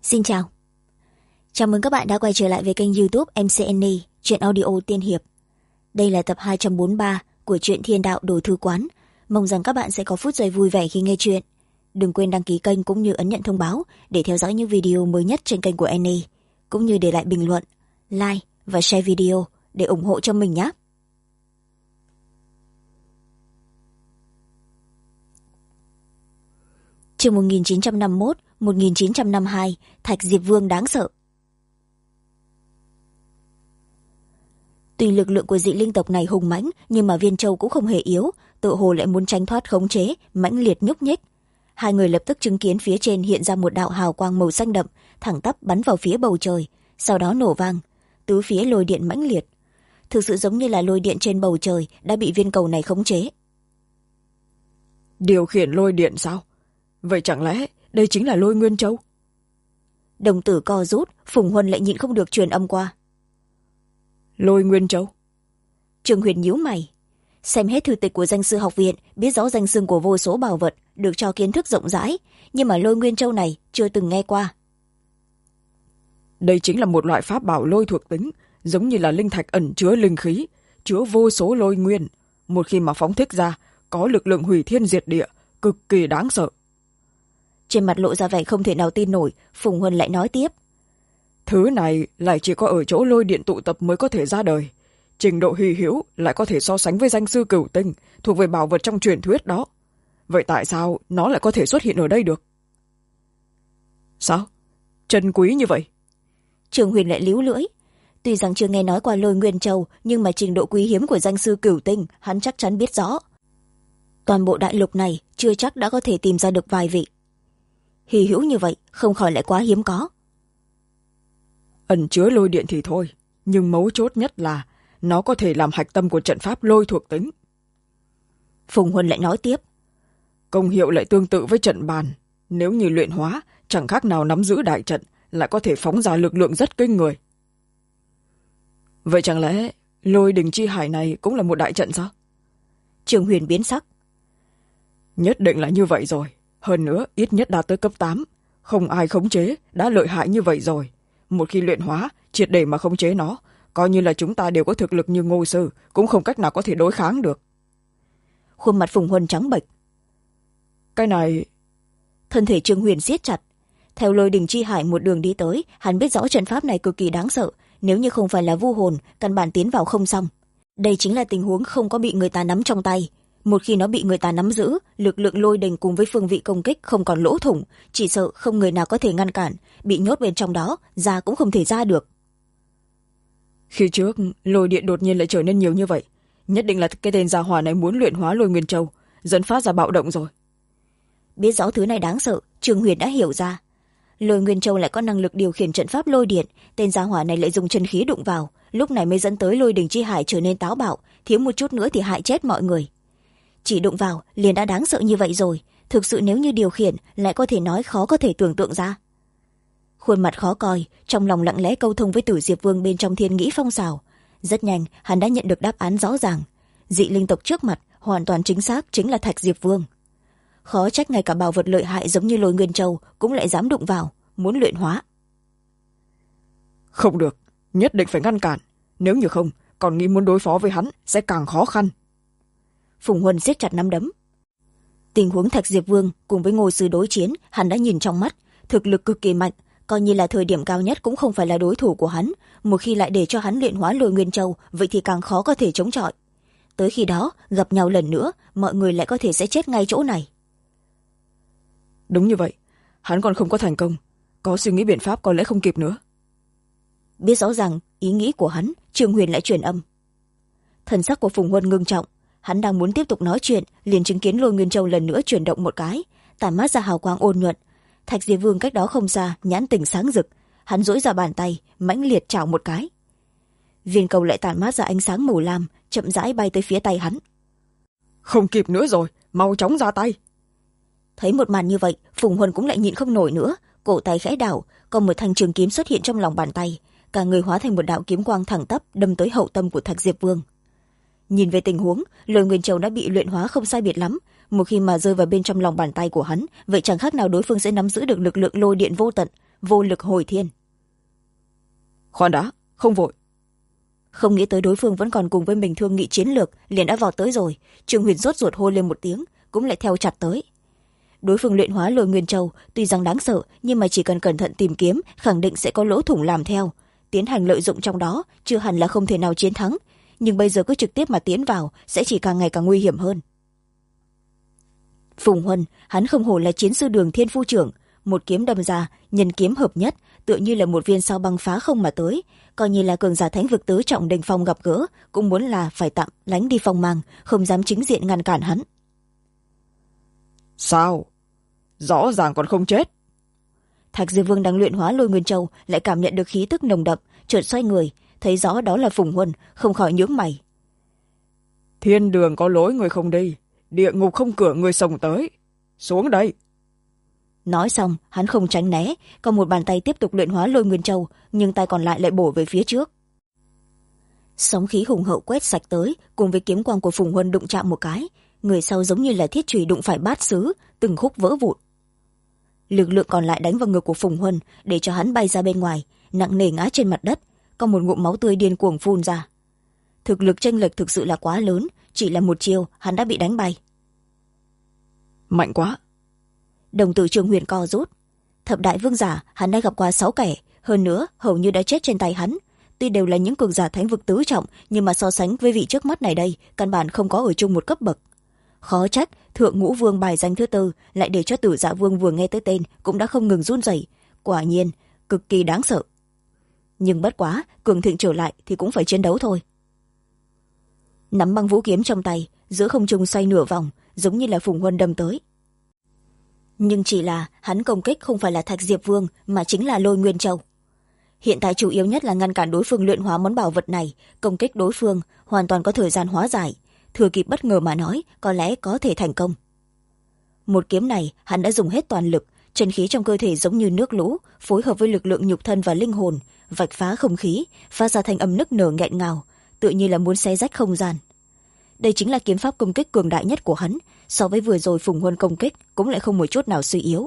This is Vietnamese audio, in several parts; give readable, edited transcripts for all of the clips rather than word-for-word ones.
Xin chào. Chào mừng các bạn đã quay trở lại với kênh YouTube MCNE, truyện audio tiên hiệp. Đây là tập 243 của truyện Thiên Đạo Đồ Thư Quán. Mong rằng các bạn sẽ có phút giây vui vẻ khi nghe truyện. Đừng quên đăng ký kênh cũng như ấn nhận thông báo để theo dõi những video mới nhất trên kênh của Annie, cũng như để lại bình luận, like và share video để ủng hộ cho mình nhé. Chương 1951-1952, Thạch Diệp Vương đáng sợ. Tuy lực lượng của dị linh tộc này hùng mãnh, nhưng mà Viên Châu cũng không hề yếu, tựa hồ lại muốn tránh thoát khống chế, mãnh liệt nhúc nhích. Hai người lập tức chứng kiến phía trên hiện ra một đạo hào quang màu xanh đậm, thẳng tắp bắn vào phía bầu trời, sau đó nổ vang, tứ phía lôi điện mãnh liệt. Thực sự giống như là lôi điện trên bầu trời đã bị viên cầu này khống chế. Điều khiển lôi điện sao? Vậy chẳng lẽ đây chính là Lôi Nguyên Châu? Đồng tử co rút, Phùng Huân lại nhịn không được truyền âm qua. Lôi Nguyên Châu? Trương Huyền nhíu mày. Xem hết thư tịch của danh sư học viện, biết rõ danh xưng của vô số bảo vật, được cho kiến thức rộng rãi, nhưng mà Lôi Nguyên Châu này chưa từng nghe qua. Đây chính là một loại pháp bảo lôi thuộc tính, giống như là linh thạch ẩn chứa linh khí, chứa vô số lôi nguyên. Một khi mà phóng thích ra, có lực lượng hủy thiên diệt địa, cực kỳ đáng sợ. Trên mặt lộ ra vẻ không thể nào tin nổi, Phùng Huân lại nói tiếp. Thứ này lại chỉ có ở chỗ lôi điện tụ tập mới có thể ra đời. Trình độ hy hữu lại có thể so sánh với danh sư Cửu Tinh, thuộc về bảo vật trong truyền thuyết đó. Vậy tại sao nó lại có thể xuất hiện ở đây được? Sao? Trân quý như vậy? Trường Huyền lại líu lưỡi. Tuy rằng chưa nghe nói qua Lôi Nguyên Châu, nhưng mà trình độ quý hiếm của danh sư Cửu Tinh hắn chắc chắn biết rõ. Toàn bộ đại lục này chưa chắc đã có thể tìm ra được vài vị. Hy hữu như vậy không khỏi lại quá hiếm có. Ẩn chứa lôi điện thì thôi, nhưng mấu chốt nhất là nó có thể làm hạch tâm của trận pháp lôi thuộc tính. Phùng Huân lại nói tiếp. Công hiệu lại tương tự với trận bàn. Nếu như luyện hóa, chẳng khác nào nắm giữ đại trận, lại có thể phóng ra lực lượng rất kinh người. Vậy chẳng lẽ Lôi Đình Chi Hải này cũng là một đại trận sao? Trường Huyền biến sắc. Nhất định là như vậy rồi. Hơn nữa ít nhất đạt tới cấp 8. Không ai khống chế đã lợi hại như vậy rồi. Một khi luyện hóa, triệt để mà khống chế nó, coi như là chúng ta đều có thực lực như Ngô Sư, cũng không cách nào có thể đối kháng được. Khuôn mặt Phùng Huân trắng bệch. Cái này... Thân thể Trương Huyền siết chặt. Theo Lôi Đình Chi Hải một đường đi tới, hắn biết rõ trận pháp này cực kỳ đáng sợ. Nếu như không phải là vu hồn, căn bản tiến vào không xong. Đây chính là tình huống không có bị người ta nắm trong tay. Một khi nó bị người ta nắm giữ, lực lượng lôi đình cùng với phương vị công kích không còn lỗ thủng, chỉ sợ không người nào có thể ngăn cản, bị nhốt bên trong đó, ra cũng không thể ra được. Khi trước, lôi điện đột nhiên lại trở nên nhiều như vậy. Nhất định là cái tên gia hỏa này muốn luyện hóa Lôi Nguyên Châu, dẫn phát ra bạo động rồi. Biết rõ thứ này đáng sợ, Trương Huyền đã hiểu ra. Lôi Nguyên Châu lại có năng lực điều khiển trận pháp lôi điện, tên gia hỏa này lại dùng chân khí đụng vào, lúc này mới dẫn tới Lôi Đình Chi Hải trở nên táo bạo, thiếu một chút nữa thì hại chết mọi người. Chỉ đụng vào liền đã đáng sợ như vậy rồi, thực sự nếu như điều khiển lại có thể nói khó có thể tưởng tượng ra. Khuôn mặt khó coi, trong lòng lặng lẽ câu thông với Tử Diệp Vương bên trong thiên nghĩ phong xào. Rất nhanh hắn đã nhận được đáp án rõ ràng, dị linh tộc trước mặt hoàn toàn chính xác chính là Thạch Diệp Vương. Khó trách ngay cả bảo vật lợi hại giống như Lôi Nguyên Châu cũng lại dám đụng vào, muốn luyện hóa. Không được, nhất định phải ngăn cản, nếu như không còn nghĩ muốn đối phó với hắn sẽ càng khó khăn. Phùng Huân siết chặt nắm đấm. Tình huống Thạch Diệp Vương cùng với Ngô Sư đối chiến hắn đã nhìn trong mắt, thực lực cực kỳ mạnh, coi như là thời điểm cao nhất cũng không phải là đối thủ của hắn. Một khi lại để cho hắn luyện hóa Lôi Nguyên Châu, vậy thì càng khó có thể chống chọi. Tới khi đó gặp nhau lần nữa, mọi người lại có thể sẽ chết ngay chỗ này. Đúng như vậy, hắn còn không có thành công, có suy nghĩ biện pháp có lẽ không kịp nữa. Biết rõ ràng ý nghĩ của hắn, Trương Huyền lại truyền âm. Thần sắc của Phùng Huân ngưng trọng. Hắn đang muốn tiếp tục nói chuyện, liền chứng kiến Lôi Nguyên Châu lần nữa chuyển động một cái, tản mát ra hào quang ôn nhuận. Thạch Diệp Vương cách đó không xa, nhãn tỉnh sáng rực, hắn duỗi ra bàn tay, mãnh liệt chảo một cái. Viên cầu lại tản mát ra ánh sáng màu lam, chậm rãi bay tới phía tay hắn. Không kịp nữa rồi, mau chóng ra tay. Thấy một màn như vậy, Phùng Huân cũng lại nhịn không nổi nữa, cổ tay khẽ đảo, còn một thanh trường kiếm xuất hiện trong lòng bàn tay, cả người hóa thành một đạo kiếm quang thẳng tắp đâm tới hậu tâm của Thạch Diệp Vương. Nhìn về tình huống, Lôi Nguyên Châu đã bị luyện hóa không sai biệt lắm, một khi mà rơi vào bên trong lòng bàn tay của hắn, vậy chẳng khác nào đối phương sẽ nắm giữ được lực lượng lôi điện vô tận, vô lực hồi thiên. Khoan đã, không vội. Không nghĩ tới đối phương vẫn còn cùng với mình thương nghị chiến lược, liền đã vào tới rồi. Trương Huyền rốt ruột hô lên một tiếng, cũng lại theo chặt tới. Đối phương luyện hóa Lôi Nguyên Châu tuy rằng đáng sợ, nhưng mà chỉ cần cẩn thận tìm kiếm, khẳng định sẽ có lỗ thủng làm theo. Tiến hành lợi dụng trong đó chưa hẳn là không thể nào chiến thắng, nhưng bây giờ cứ trực tiếp mà tiến vào sẽ chỉ càng ngày càng nguy hiểm hơn. Phùng Huân, hắn không hổ là chiến sư Đường Thiên Phu trưởng, một kiếm đâm ra, nhân kiếm hợp nhất, tựa như là một viên sao băng phá không mà tới, coi như là cường giả thánh vực tứ trọng đỉnh phong gặp gỡ, cũng muốn là phải tạm lánh đi phong mang, không dám chính diện ngăn cản hắn. Sao? Rõ ràng còn không chết. Thạch Diệp Vương đang luyện hóa Lôi Nguyên Châu lại cảm nhận được khí tức nồng đậm, chợt xoay người, thấy rõ đó là Phùng Huân, không khỏi nhướng mày. Thiên đường có lối người không đi, địa ngục không cửa người xông tới. Xuống đây. Nói xong, hắn không tránh né, còn một bàn tay tiếp tục luyện hóa Lôi Nguyên Châu, nhưng tay còn lại lại bổ về phía trước. Sóng khí hùng hậu quét sạch tới, cùng với kiếm quang của Phùng Huân đụng chạm một cái, người sau giống như là thiết chùy đụng phải bát sứ, từng khúc vỡ vụn. Lực lượng còn lại đánh vào ngực của Phùng Huân, để cho hắn bay ra bên ngoài, nặng nề ngã trên mặt đất, có một ngụm máu tươi điên cuồng phun ra. Thực lực chênh lệch thực sự là quá lớn, chỉ là một chiêu hắn đã bị đánh bay. Mạnh quá. Đồng tử Trương Huyền co rút. Thập đại vương giả hắn đã gặp qua 6 kẻ, hơn nữa hầu như đã chết trên tay hắn. Tuy đều là những cường giả thánh vực tứ trọng, nhưng mà so sánh với vị trước mắt này đây, căn bản không có ở chung một cấp bậc. Khó trách thượng ngũ vương bài danh thứ 4 lại để cho Tử Dạ Vương vừa nghe tới tên cũng đã không ngừng run rẩy, quả nhiên cực kỳ đáng sợ. Nhưng bất quá, cường thịnh trở lại thì cũng phải chiến đấu thôi. Nắm băng vũ kiếm trong tay, giữa không trung xoay nửa vòng, giống như là Phùng Huân đâm tới. Nhưng chỉ là hắn công kích không phải là Thạch Diệp Vương, mà chính là Lôi Nguyên Châu. Hiện tại chủ yếu nhất là ngăn cản đối phương luyện hóa món bảo vật này, công kích đối phương hoàn toàn có thời gian hóa giải, thừa kịp bất ngờ mà nói, có lẽ có thể thành công. Một kiếm này hắn đã dùng hết toàn lực, chân khí trong cơ thể giống như nước lũ, phối hợp với lực lượng nhục thân và linh hồn, vạch phá không khí, phát ra thanh âm nức nở nghẹn ngào, tựa như là muốn xé rách không gian. Đây chính là kiếm pháp công kích cường đại nhất của hắn, so với vừa rồi Phùng Huân công kích cũng lại không một chút nào suy yếu.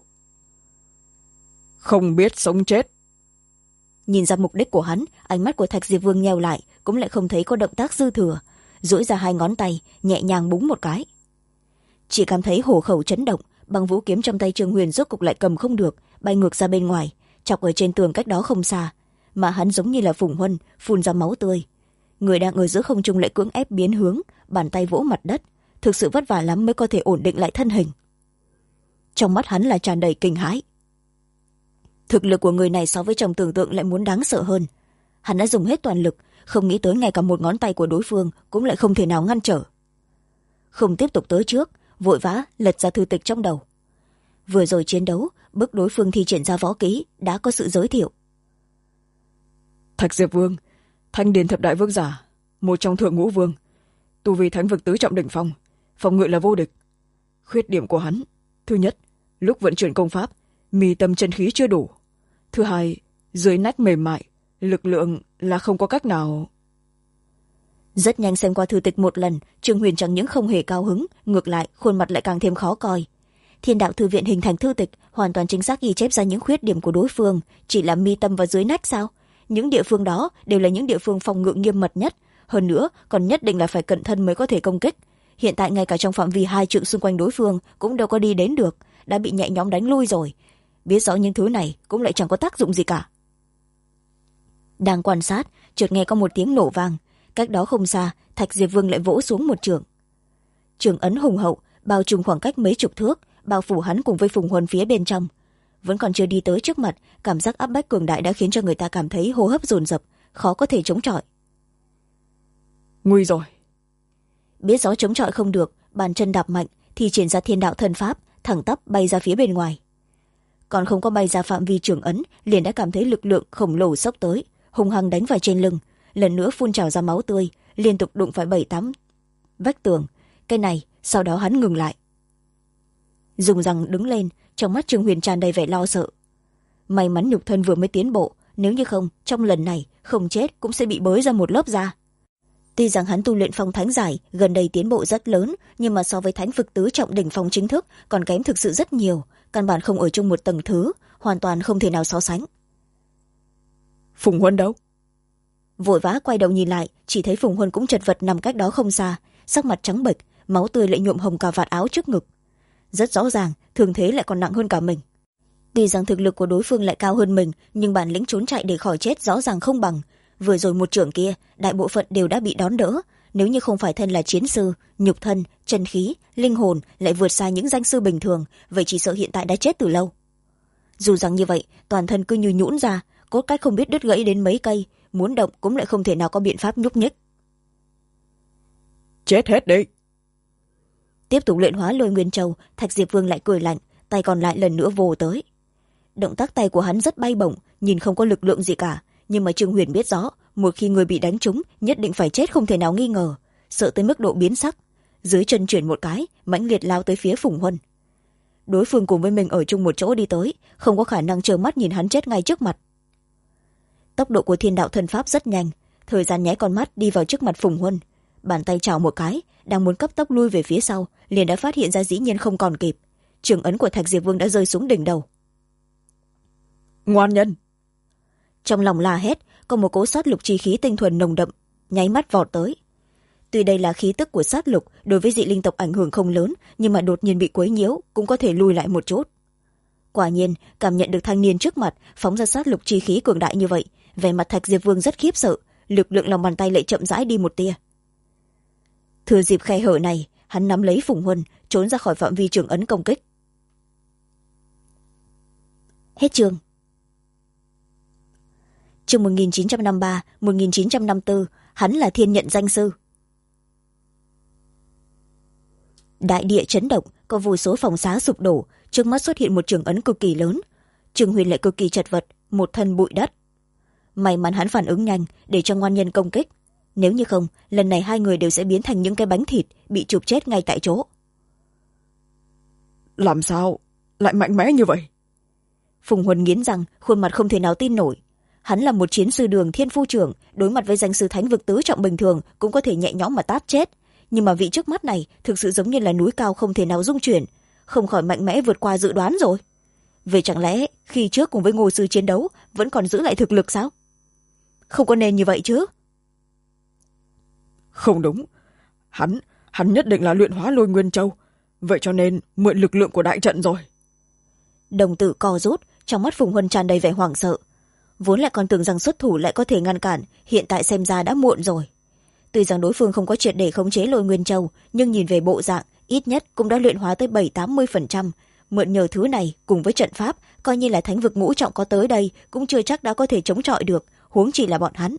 Không biết sống chết. Nhìn ra mục đích của hắn, ánh mắt của Thạch Diệp Vương nheo lại, cũng lại không thấy có động tác dư thừa, duỗi ra 2 ngón tay nhẹ nhàng búng một cái. Chỉ cảm thấy hổ khẩu chấn động, băng vũ kiếm trong tay Trương Huyền rốt cục lại cầm không được, bay ngược ra bên ngoài, chọc ở trên tường cách đó không xa, mà hắn giống như là Phùng Huân phun ra máu tươi. Người đang ở giữa không trung lại cưỡng ép biến hướng, bàn tay vỗ mặt đất, thực sự vất vả lắm mới có thể ổn định lại thân hình. Trong mắt hắn là tràn đầy kinh hãi. Thực lực của người này so với trong tưởng tượng lại muốn đáng sợ hơn. Hắn đã dùng hết toàn lực, không nghĩ tới ngay cả một ngón tay của đối phương cũng lại không thể nào ngăn trở. Không tiếp tục tới trước, vội vã lật ra thư tịch trong đầu. Vừa rồi chiến đấu, bức đối phương thi triển ra võ kỹ đã có sự giới thiệu. Thạch Diệp Vương, Thanh Điền thập đại vương giả, một trong thượng ngũ vương, tu vi thánh vực tứ trọng đỉnh phong, phòng ngự là vô địch. Khuyết điểm của hắn: thứ nhất, lúc vận chuyển công pháp, mi tâm chân khí chưa đủ. Thứ hai, dưới nách mềm mại, lực lượng là không có cách nào. Rất nhanh xem qua thư tịch một lần, Trương Huyền chẳng những không hề cao hứng, ngược lại khuôn mặt lại càng thêm khó coi. Thiên đạo thư viện hình thành thư tịch, hoàn toàn chính xác ghi chép ra những khuyết điểm của đối phương, chỉ là mi tâm và dưới nách sao? Những địa phương đó đều là những địa phương phòng ngự nghiêm mật nhất, hơn nữa còn nhất định là phải cẩn thân mới có thể công kích. Hiện tại ngay cả trong phạm vi 2 trượng xung quanh đối phương cũng đâu có đi đến được, đã bị nhẹ nhõm đánh lui rồi. Biết rõ những thứ này cũng lại chẳng có tác dụng gì cả. Đang quan sát, chợt nghe có một tiếng nổ vang, cách đó không xa, Thạch Diệp Vương lại vỗ xuống một chưởng. Chưởng ấn hùng hậu, bao trùm khoảng cách mấy chục thước, bao phủ hắn cùng với Phùng Huân phía bên trong. Vẫn còn chưa đi tới trước mặt, cảm giác áp bách cường đại đã khiến cho người ta cảm thấy hô hấp dồn dập, khó có thể chống chọi. Nguy rồi. Biết rõ chống chọi không được, bàn chân đạp mạnh, thì triển ra thiên đạo thân pháp, thẳng tắp bay ra phía bên ngoài. Còn không có bay ra phạm vi chưởng ấn, liền đã cảm thấy lực lượng khổng lồ xốc tới, hung hăng đánh vào trên lưng, lần nữa phun trào ra máu tươi, liên tục đụng phải 7-8 vách tường. Cái này, sau đó hắn ngừng lại. Dùng răng đứng lên, trong mắt Trương Huyền tràn đầy vẻ lo sợ. May mắn nhục thân vừa mới tiến bộ, nếu như không, trong lần này không chết cũng sẽ bị bới ra một lớp da. Tuy rằng hắn tu luyện phong thánh giải gần đây tiến bộ rất lớn, nhưng mà so với thánh vực tứ trọng đỉnh phong chính thức còn kém thực sự rất nhiều, căn bản không ở chung một tầng thứ, hoàn toàn không thể nào so sánh. Phùng Huân đâu? Vội vã quay đầu nhìn lại, chỉ thấy Phùng Huân cũng chật vật nằm cách đó không xa, sắc mặt trắng bệch, máu tươi lại nhuộm hồng cả vạt áo trước ngực. Rất rõ ràng thương thế lại còn nặng hơn cả mình. Tuy rằng thực lực của đối phương lại cao hơn mình, nhưng bản lĩnh trốn chạy để khỏi chết rõ ràng không bằng. Vừa rồi một chưởng kia, đại bộ phận đều đã bị đón đỡ. Nếu như không phải thân là chiến sư, nhục thân, chân khí, linh hồn lại vượt xa những danh sư bình thường, vậy chỉ sợ hiện tại đã chết từ lâu. Dù rằng như vậy, toàn thân cứ như nhũn ra, cốt cách không biết đứt gãy đến mấy cây, muốn động cũng lại không thể nào có biện pháp nhúc nhích. Chết hết đi! Tiếp tục luyện hóa Lôi Nguyên Châu, Thạch Diệp Vương lại cười lạnh, tay còn lại lần nữa vồ tới. Động tác tay của hắn rất bay bổng, nhìn không có lực lượng gì cả, nhưng mà Trương Huyền biết rõ, một khi người bị đánh trúng nhất định phải chết không thể nào nghi ngờ, sợ tới mức độ biến sắc, dưới chân chuyển một cái, mãnh liệt lao tới phía Phùng Huân. Đối phương cùng với mình ở chung một chỗ đi tới, không có khả năng trơ mắt nhìn hắn chết ngay trước mặt. Tốc độ của Thiên Đạo Thần Pháp rất nhanh, thời gian nháy con mắt đi vào trước mặt Phùng Huân, bàn tay chảo một cái, đang muốn cấp tốc lui về phía sau, liền đã phát hiện ra dĩ nhiên không còn kịp, trường ấn của Thạch Diệp Vương đã rơi xuống đỉnh đầu. Ngoan nhân! Trong lòng la hét, có một cỗ sát lục chi khí tinh thuần nồng đậm nháy mắt vọt tới. Tuy đây là khí tức của sát lục, đối với dị linh tộc ảnh hưởng không lớn, nhưng mà đột nhiên bị quấy nhiễu cũng có thể lui lại một chút. Quả nhiên, cảm nhận được thanh niên trước mặt phóng ra sát lục chi khí cường đại như vậy, vẻ mặt Thạch Diệp Vương rất khiếp sợ, lực lượng lòng bàn tay lại chậm rãi đi một tia. Thừa dịp khe hở này, hắn nắm lấy Phùng Huân, trốn ra khỏi phạm vi trường ấn công kích. Hết chương. Chương 1953-1954, hắn là thiên nhận danh sư. Đại địa chấn động, có vô số phòng xá sụp đổ, trước mắt xuất hiện một trường ấn cực kỳ lớn. Trương Huyền lại cực kỳ chật vật, một thân bụi đất. May mắn hắn phản ứng nhanh để cho ngoan nhân công kích. Nếu như không, lần này hai người đều sẽ biến thành những cái bánh thịt, bị chụp chết ngay tại chỗ. Làm sao lại mạnh mẽ như vậy? Phùng Huân nghiến răng, khuôn mặt không thể nào tin nổi. Hắn là một chiến sư đường thiên phu trưởng, đối mặt với danh sư thánh vực tứ trọng bình thường cũng có thể nhẹ nhõm mà tát chết. Nhưng mà vị trước mắt này thực sự giống như là núi cao không thể nào dung chuyển, không khỏi mạnh mẽ vượt qua dự đoán rồi. Vậy chẳng lẽ khi trước cùng với Ngô sư chiến đấu vẫn còn giữ lại thực lực sao? Không có nên như vậy chứ. Không đúng, hắn nhất định là luyện hóa Lôi Nguyên Châu, vậy cho nên mượn lực lượng của đại trận rồi. Đồng tử co rút, trong mắt Phùng Huân tràn đầy vẻ hoảng sợ. Vốn lại còn tưởng rằng xuất thủ lại có thể ngăn cản, hiện tại xem ra đã muộn rồi. Tuy rằng đối phương không có triệt để khống chế Lôi Nguyên Châu, nhưng nhìn về bộ dạng, ít nhất cũng đã luyện hóa tới 70-80%. Mượn nhờ thứ này cùng với trận pháp, coi như là thánh vực ngũ trọng có tới đây cũng chưa chắc đã có thể chống chọi được, huống chỉ là bọn hắn.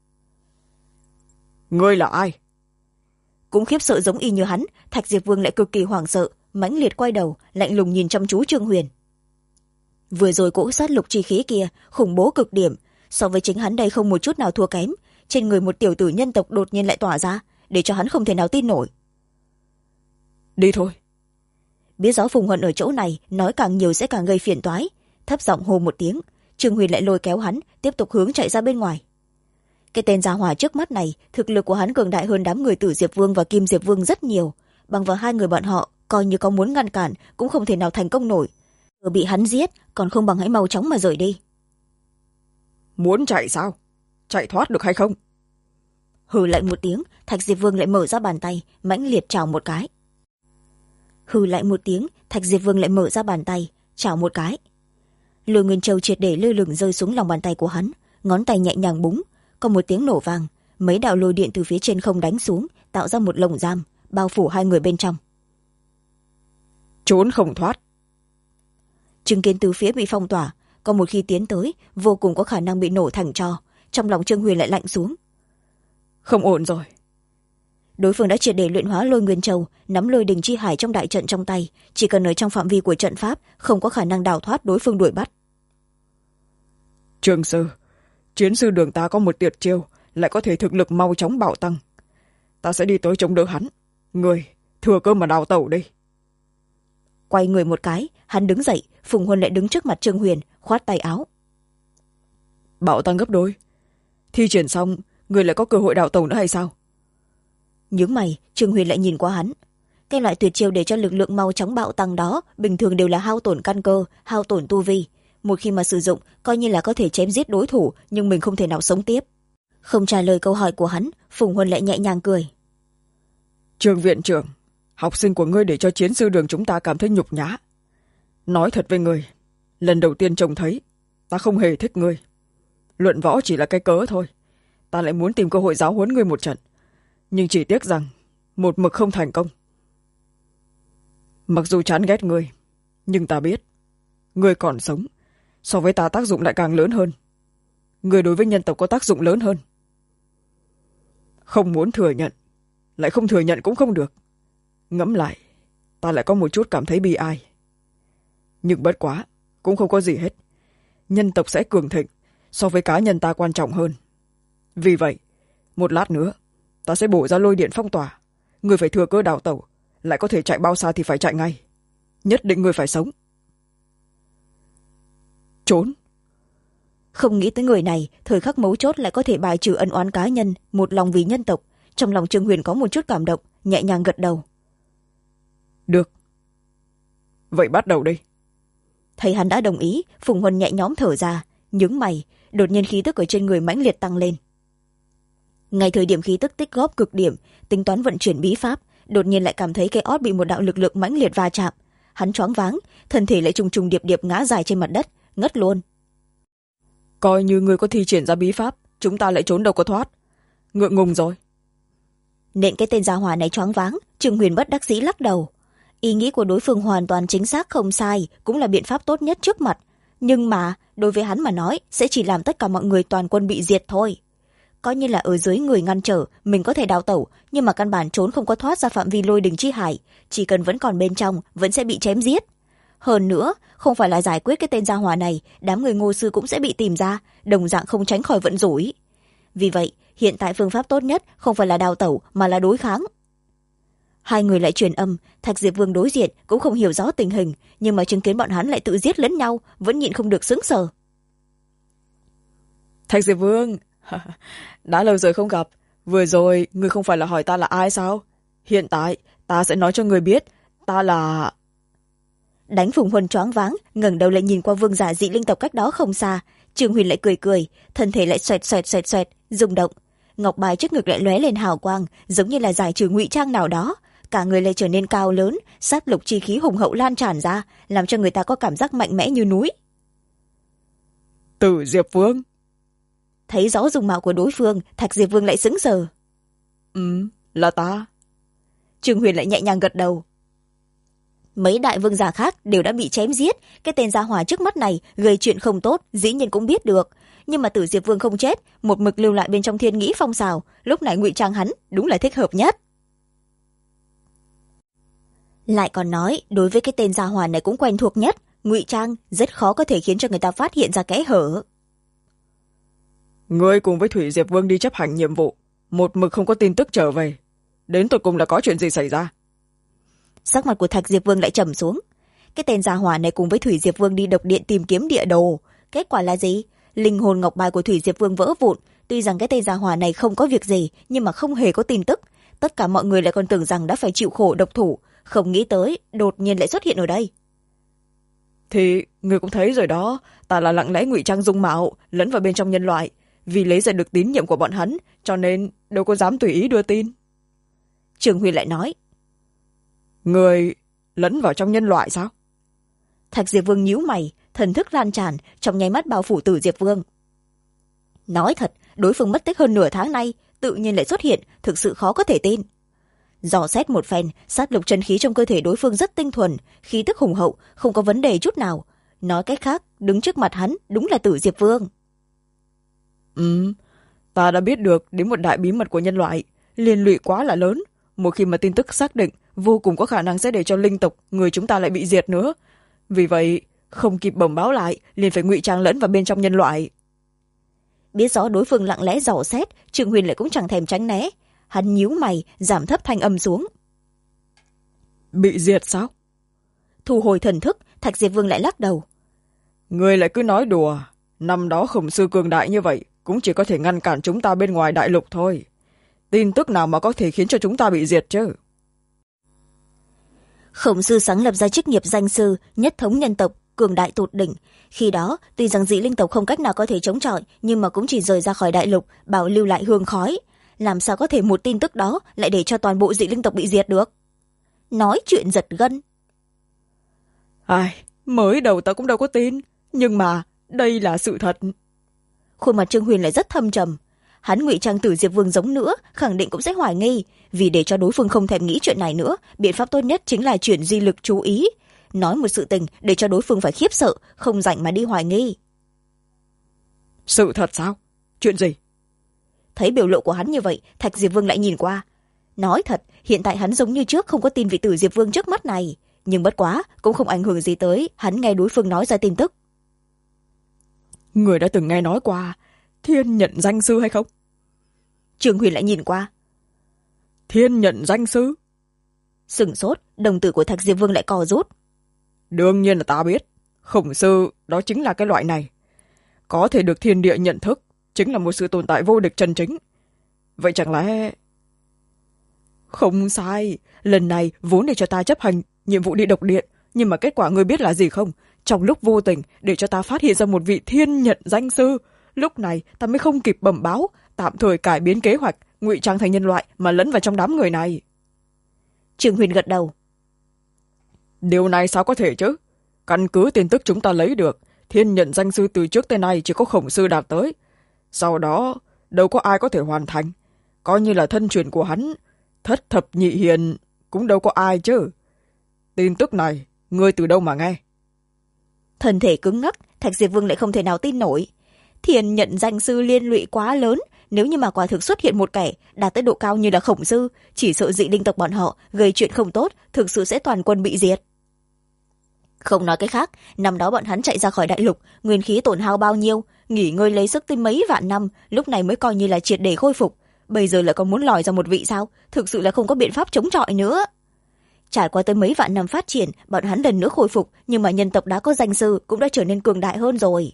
Ngươi là ai? Cũng khiếp sợ giống y như hắn, Thạch Diệp Vương lại cực kỳ hoảng sợ, mãnh liệt quay đầu, lạnh lùng nhìn chăm chú Trương Huyền. Vừa rồi cỗ sát lục chi khí kia khủng bố cực điểm, so với chính hắn đây không một chút nào thua kém, trên người một tiểu tử nhân tộc đột nhiên lại tỏa ra, để cho hắn không thể nào tin nổi. Đi thôi. Biết rõ Phùng Huân ở chỗ này nói càng nhiều sẽ càng gây phiền toái, thấp giọng hô một tiếng, Trương Huyền lại lôi kéo hắn tiếp tục hướng chạy ra bên ngoài. Cái tên gia hỏa trước mắt này, thực lực của hắn cường đại hơn đám người Tử Diệp Vương và Kim Diệp Vương rất nhiều, bằng vào hai người bọn họ coi như có muốn ngăn cản cũng không thể nào thành công nổi. Vừa bị hắn giết còn không bằng hãy mau chóng mà rời đi. Muốn chạy sao? Chạy thoát được hay không? Hừ lại một tiếng, Thạch Diệp Vương lại mở ra bàn tay, mãnh liệt chảo một cái. Hừ lại một tiếng, Thạch Diệp Vương lại mở ra bàn tay, chảo một cái. Lôi Nguyên Châu triệt để lơ lửng rơi xuống lòng bàn tay của hắn, ngón tay nhẹ nhàng búng, có một tiếng nổ vang, mấy đạo lôi điện từ phía trên không đánh xuống, tạo ra một lồng giam, bao phủ hai người bên trong. Trốn không thoát. Chứng kiến từ phía bị phong tỏa, có một khi tiến tới, vô cùng có khả năng bị nổ thành tro. Trong lòng Trương Huyền lại lạnh xuống. Không ổn rồi. Đối phương đã triệt để luyện hóa Lôi Nguyên Châu, nắm Lôi Đình Chi Hải trong đại trận trong tay, chỉ cần ở trong phạm vi của trận pháp, không có khả năng đào thoát đối phương đuổi bắt. Trương sư, chiến sư đường ta có một tuyệt chiêu, lại có thể thực lực mau chóng bạo tăng. Ta sẽ đi tới chống đỡ hắn. Người, thừa cơ mà đào tẩu đi. Quay người một cái, hắn đứng dậy, Phùng Huân lại đứng trước mặt Trương Huyền, khoát tay áo. Bạo tăng gấp đôi. Thi triển xong, người lại có cơ hội đào tẩu nữa hay sao? Nhướng mày, Trương Huyền lại nhìn qua hắn. Cái loại tuyệt chiêu để cho lực lượng mau chóng bạo tăng đó, bình thường đều là hao tổn căn cơ, hao tổn tu vi. một khi mà sử dụng coi như là có thể chém giết đối thủ, nhưng mình không thể nào sống tiếp. Không trả lời câu hỏi của hắn, Phùng Huân lại nhẹ nhàng cười. Trương viện trưởng, học sinh của ngươi để cho chiến sư đường chúng ta cảm thấy nhục nhã. Nói thật với ngươi, lần đầu tiên trông thấy ta không hề thích ngươi. Luận võ chỉ là cái cớ thôi, ta lại muốn tìm cơ hội giáo huấn ngươi một trận, nhưng chỉ tiếc rằng một mực không thành công. Mặc dù chán ghét ngươi, nhưng ta biết ngươi còn sống, so với ta tác dụng lại càng lớn hơn. Ngươi đối với nhân tộc có tác dụng lớn hơn. Không muốn thừa nhận, lại không thừa nhận cũng không được. Ngẫm lại, ta lại có một chút cảm thấy bi ai. Nhưng bất quá, cũng không có gì hết. Nhân tộc sẽ cường thịnh, so với cá nhân ta quan trọng hơn. Vì vậy, một lát nữa, ta sẽ bổ ra lôi điện phong tỏa. Ngươi phải thừa cơ đào tẩu, lại có thể chạy bao xa thì phải chạy ngay. Nhất định ngươi phải sống. Trốn. Không nghĩ tới người này, thời khắc mấu chốt lại có thể bài trừ ân oán cá nhân, một lòng vì nhân tộc. Trong lòng Trương Huyền có một chút cảm động, nhẹ nhàng gật đầu. Được. Vậy bắt đầu đi. Thấy hắn đã đồng ý, Phùng Huân nhẹ nhõm thở ra, nhướng mày, đột nhiên khí tức ở trên người mãnh liệt tăng lên. Ngay thời điểm khí tức tích góp cực điểm, tính toán vận chuyển bí pháp, đột nhiên lại cảm thấy cái ót bị một đạo lực lượng mãnh liệt va chạm. Hắn choáng váng, thân thể lại trùng trùng điệp điệp ngã dài trên mặt đất, ngất luôn. Coi như ngươi có thi triển ra bí pháp, chúng ta lại trốn đâu có thoát. Ngượng ngùng rồi. Nện cái tên gia hỏa này choáng váng, Trương Huyền bất đắc dĩ lắc đầu. Ý nghĩ của đối phương hoàn toàn chính xác không sai, cũng là biện pháp tốt nhất trước mặt. Nhưng mà, đối với hắn mà nói, sẽ chỉ làm tất cả mọi người toàn quân bị diệt thôi. Coi như là ở dưới người ngăn trở, mình có thể đào tẩu, nhưng mà căn bản trốn không có thoát ra phạm vi lôi đình chi hải. Chỉ cần vẫn còn bên trong, vẫn sẽ bị chém giết. Hơn nữa, không phải là giải quyết cái tên gia hỏa này, đám người Ngô sư cũng sẽ bị tìm ra, đồng dạng không tránh khỏi vận rủi. Vì vậy, hiện tại phương pháp tốt nhất không phải là đào tẩu mà là đối kháng. Hai người lại truyền âm, Thạch Diệp Vương đối diện cũng không hiểu rõ tình hình, nhưng mà chứng kiến bọn hắn lại tự giết lẫn nhau, vẫn nhịn không được sững sờ. Thạch Diệp Vương, đã lâu rồi không gặp, vừa rồi ngươi không phải là hỏi ta là ai sao? Hiện tại ta sẽ nói cho ngươi biết, ta là... Đánh Phùng Huân choáng váng, ngẩng đầu lại nhìn qua vương giả dị linh tộc cách đó không xa. Trương Huyền lại cười cười, thân thể lại xoẹt xoẹt xoẹt xoẹt rung động, ngọc bài trước ngực lại lóe lên hào quang, giống như là giải trừ ngụy trang nào đó. Cả người lại trở nên cao lớn, sát lục chi khí hùng hậu lan tràn ra, làm cho người ta có cảm giác mạnh mẽ như núi. Tử Diệp Vương. Thấy rõ dung mạo của đối phương, Thạch Diệp Vương lại sững sờ. Là ta. Trương Huyền lại nhẹ nhàng gật đầu. Mấy đại vương giả khác đều đã bị chém giết, cái tên gia hỏa trước mắt này gây chuyện không tốt, dĩ nhiên cũng biết được. Nhưng mà Tử Diệp Vương không chết, một mực lưu lại bên trong thiên nghĩ phong xào, lúc này ngụy trang hắn đúng là thích hợp nhất. Lại còn nói, đối với cái tên gia hỏa này cũng quen thuộc nhất, ngụy trang rất khó có thể khiến cho người ta phát hiện ra kẽ hở. Ngươi cùng với Thủy Diệp Vương đi chấp hành nhiệm vụ, một mực không có tin tức trở về, đến tột cùng là có chuyện gì xảy ra? Sắc mặt của Thạch Diệp Vương lại trầm xuống. Cái tên gia hỏa này cùng với Thủy Diệp Vương đi độc điện tìm kiếm địa đồ, kết quả là gì? Linh hồn ngọc bài của Thủy Diệp Vương vỡ vụn. Tuy rằng cái tên gia hỏa này không có việc gì, nhưng mà không hề có tin tức. Tất cả mọi người lại còn tưởng rằng đã phải chịu khổ độc thủ, không nghĩ tới đột nhiên lại xuất hiện ở đây. Thì người cũng thấy rồi đó, ta là lặng lẽ ngụy trang dung mạo lẫn vào bên trong nhân loại, vì lấy ra được tín nhiệm của bọn hắn, cho nên đâu có dám tùy ý đưa tin. Trường Huy lại nói. Người lẫn vào trong nhân loại sao? Thạch Diệp Vương nhíu mày, thần thức lan tràn, trong nháy mắt bao phủ Tử Diệp Vương. Nói thật, đối phương mất tích hơn nửa tháng nay, tự nhiên lại xuất hiện, thực sự khó có thể tin. Dò xét một phen, sát lục chân khí trong cơ thể đối phương rất tinh thuần, khí tức hùng hậu, không có vấn đề chút nào. Nói cách khác, đứng trước mặt hắn đúng là Tử Diệp Vương. Ta đã biết được đến một đại bí mật của nhân loại, liên lụy quá là lớn. Một khi mà tin tức xác định, vô cùng có khả năng sẽ để cho linh tộc người chúng ta lại bị diệt nữa. Vì vậy, không kịp bẩm báo lại, liền phải ngụy trang lẫn vào bên trong nhân loại. Biết rõ đối phương lặng lẽ dò xét, Trương Huyền lại cũng chẳng thèm tránh né. Hắn nhíu mày, giảm thấp thanh âm xuống. Bị diệt sao? Thu hồi thần thức, Thạch Diệp Vương lại lắc đầu. Người lại cứ nói đùa, năm đó Khổng Sư cường đại như vậy, cũng chỉ có thể ngăn cản chúng ta bên ngoài đại lục thôi. Tin tức nào mà có thể khiến cho chúng ta bị diệt chứ? Khổng Sư sáng lập ra chức nghiệp danh sư, nhất thống nhân tộc, cường đại tột đỉnh. Khi đó tuy rằng dị linh tộc không cách nào có thể chống chọi, nhưng mà cũng chỉ rời ra khỏi đại lục, bảo lưu lại hương khói. Làm sao có thể một tin tức đó lại để cho toàn bộ dị linh tộc bị diệt được? Nói chuyện giật gân. Mới đầu ta cũng đâu có tin, nhưng mà đây là sự thật. Khuôn mặt Trương Huyền lại rất thâm trầm. Hắn ngụy trang Tử Diệp Vương giống nữa, khẳng định cũng sẽ hoài nghi. Vì để cho đối phương không thèm nghĩ chuyện này nữa, biện pháp tốt nhất chính là chuyển di lực chú ý. Nói một sự tình để cho đối phương phải khiếp sợ, không rảnh mà đi hoài nghi. Sự thật sao? Chuyện gì? Thấy biểu lộ của hắn như vậy, Thạch Diệp Vương lại nhìn qua. Nói thật, hiện tại hắn giống như trước không có tin vị Tử Diệp Vương trước mắt này. Nhưng bất quá, cũng không ảnh hưởng gì tới, hắn nghe đối phương nói ra tin tức. Người đã từng nghe nói qua Thiên Nhận Danh Sư hay không? Trương Huyền lại nhìn qua. Thiên Nhận Danh Sư? Sửng sốt, đồng tử của Thạch Diệp Vương lại co rút. Đương nhiên là ta biết. Khổng sư đó chính là cái loại này. Có thể được thiên địa nhận thức, chính là một sự tồn tại vô địch chân chính. Vậy chẳng lẽ... Không sai, lần này vốn để cho ta chấp hành nhiệm vụ đi độc điện, nhưng mà kết quả ngươi biết là gì không? Trong lúc vô tình để cho ta phát hiện ra một vị Thiên Nhận Danh Sư. Lúc này ta mới không kịp bẩm báo, tạm thời cải biến kế hoạch, ngụy trang thành nhân loại mà lẫn vào trong đám người này. Trương Huyền gật đầu. Điều này sao có thể chứ? Căn cứ tin tức chúng ta lấy được, Thiên Nhận Danh Sư từ trước tới nay chỉ có Khổng sư đạt tới. Sau đó đâu có ai có thể hoàn thành. Coi như là thân truyền của hắn, Thất Thập Nhị Hiền cũng đâu có ai chứ. Tin tức này ngươi từ đâu mà nghe? Thân thể cứng ngắc, Thạch Diệp Vương lại không thể nào tin nổi. Thiên Nhận Danh Sư liên lụy quá lớn, nếu như mà quả thực xuất hiện một kẻ đạt tới độ cao như là Khổng sư, chỉ sợ dị linh tộc bọn họ gây chuyện không tốt, thực sự sẽ toàn quân bị diệt. Không nói cái khác, năm đó bọn hắn chạy ra khỏi đại lục, nguyên khí tổn hao bao nhiêu, nghỉ ngơi lấy sức tới mấy vạn năm, lúc này mới coi như là triệt để khôi phục. Bây giờ lại còn muốn lòi ra một vị sao? Thực sự là không có biện pháp chống chọi nữa. Trải qua tới mấy vạn năm phát triển, bọn hắn lần nữa khôi phục, nhưng mà nhân tộc đã có danh sư cũng đã trở nên cường đại hơn rồi.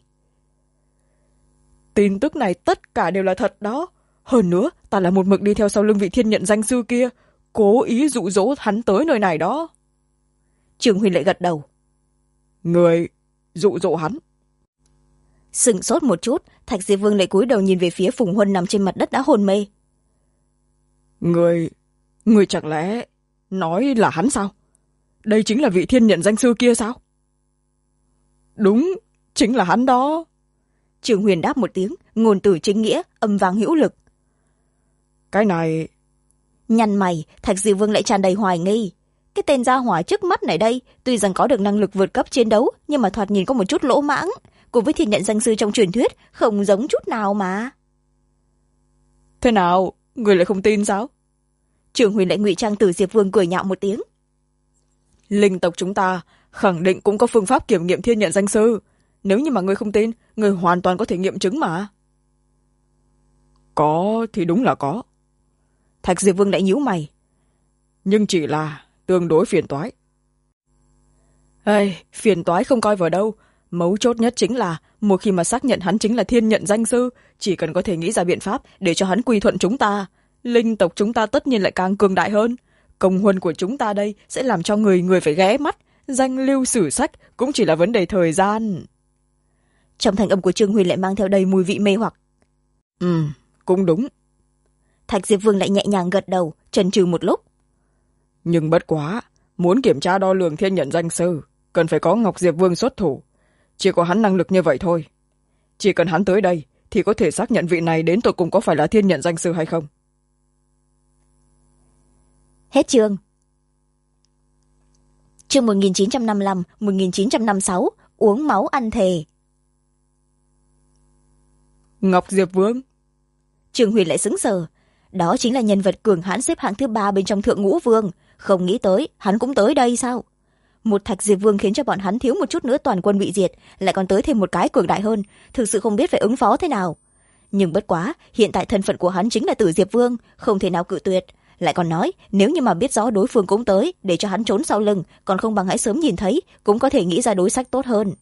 Tin tức này tất cả đều là thật đó. Hơn nữa, ta là một mực đi theo sau lưng vị Thiên Nhận Danh Sư kia, cố ý dụ dỗ hắn tới nơi này đó. Trương Huyền lại gật đầu. Người dụ dỗ hắn? Sửng sốt một chút, Thạch Diệp Vương lại cúi đầu nhìn về phía Phùng Huân nằm trên mặt đất đã hôn mê. Người chẳng lẽ nói là hắn sao? Đây chính là vị Thiên Nhận Danh Sư kia sao? Đúng, chính là hắn đó. Trương Huyền đáp một tiếng, ngôn từ chính nghĩa, âm vang hữu lực. Cái này... Nhăn mày, Thạch Diệp Vương lại tràn đầy hoài nghi. Cái tên gia hỏa trước mắt này đây, tuy rằng có được năng lực vượt cấp chiến đấu, nhưng mà thoạt nhìn có một chút lỗ mãng. Cùng với Thiên Nhận Danh Sư trong truyền thuyết, không giống chút nào mà. Thế nào, người lại không tin sao? Trương Huyền lại ngụy trang Tử Diệp Vương cười nhạo một tiếng. Linh tộc chúng ta khẳng định cũng có phương pháp kiểm nghiệm Thiên Nhận Danh Sư. Nếu như mà người không tin, người hoàn toàn có thể nghiệm chứng mà. Có thì đúng là có. Thạch Diệp Vương lại nhíu mày. Nhưng chỉ là tương đối phiền toái. Phiền toái không coi vào đâu. Mấu chốt nhất chính là một khi mà xác nhận hắn chính là Thiên Nhận Danh Sư, chỉ cần có thể nghĩ ra biện pháp để cho hắn quy thuận chúng ta, linh tộc chúng ta tất nhiên lại càng cường đại hơn. Công huân của chúng ta đây sẽ làm cho người phải ghé mắt, danh lưu sử sách cũng chỉ là vấn đề thời gian. Trong thanh âm của Trương Huyền lại mang theo đầy mùi vị mê hoặc. Cũng đúng. Thạch Diệp Vương lại nhẹ nhàng gật đầu, chần chừ một lúc. Nhưng bất quá, muốn kiểm tra đo lường Thiên Nhận Danh Sư, cần phải có Ngọc Diệp Vương xuất thủ. Chỉ có hắn năng lực như vậy thôi. Chỉ cần hắn tới đây, thì có thể xác nhận vị này đến tột cùng có phải là Thiên Nhận Danh Sư hay không. Hết chương. Chương 1955-1956, uống máu ăn thề. Ngọc Diệp Vương? Trương Huyền lại sững sờ. Đó chính là nhân vật cường hãn xếp hạng thứ 3 bên trong Thượng Ngũ Vương. Không nghĩ tới, hắn cũng tới đây sao? Một Thạch Diệp Vương khiến cho bọn hắn thiếu một chút nữa toàn quân bị diệt, lại còn tới thêm một cái cường đại hơn, thực sự không biết phải ứng phó thế nào. Nhưng bất quá, hiện tại thân phận của hắn chính là Tử Diệp Vương, không thể nào cự tuyệt. Lại còn nói, nếu như mà biết rõ đối phương cũng tới, để cho hắn trốn sau lưng, còn không bằng hãy sớm nhìn thấy, cũng có thể nghĩ ra đối sách tốt hơn.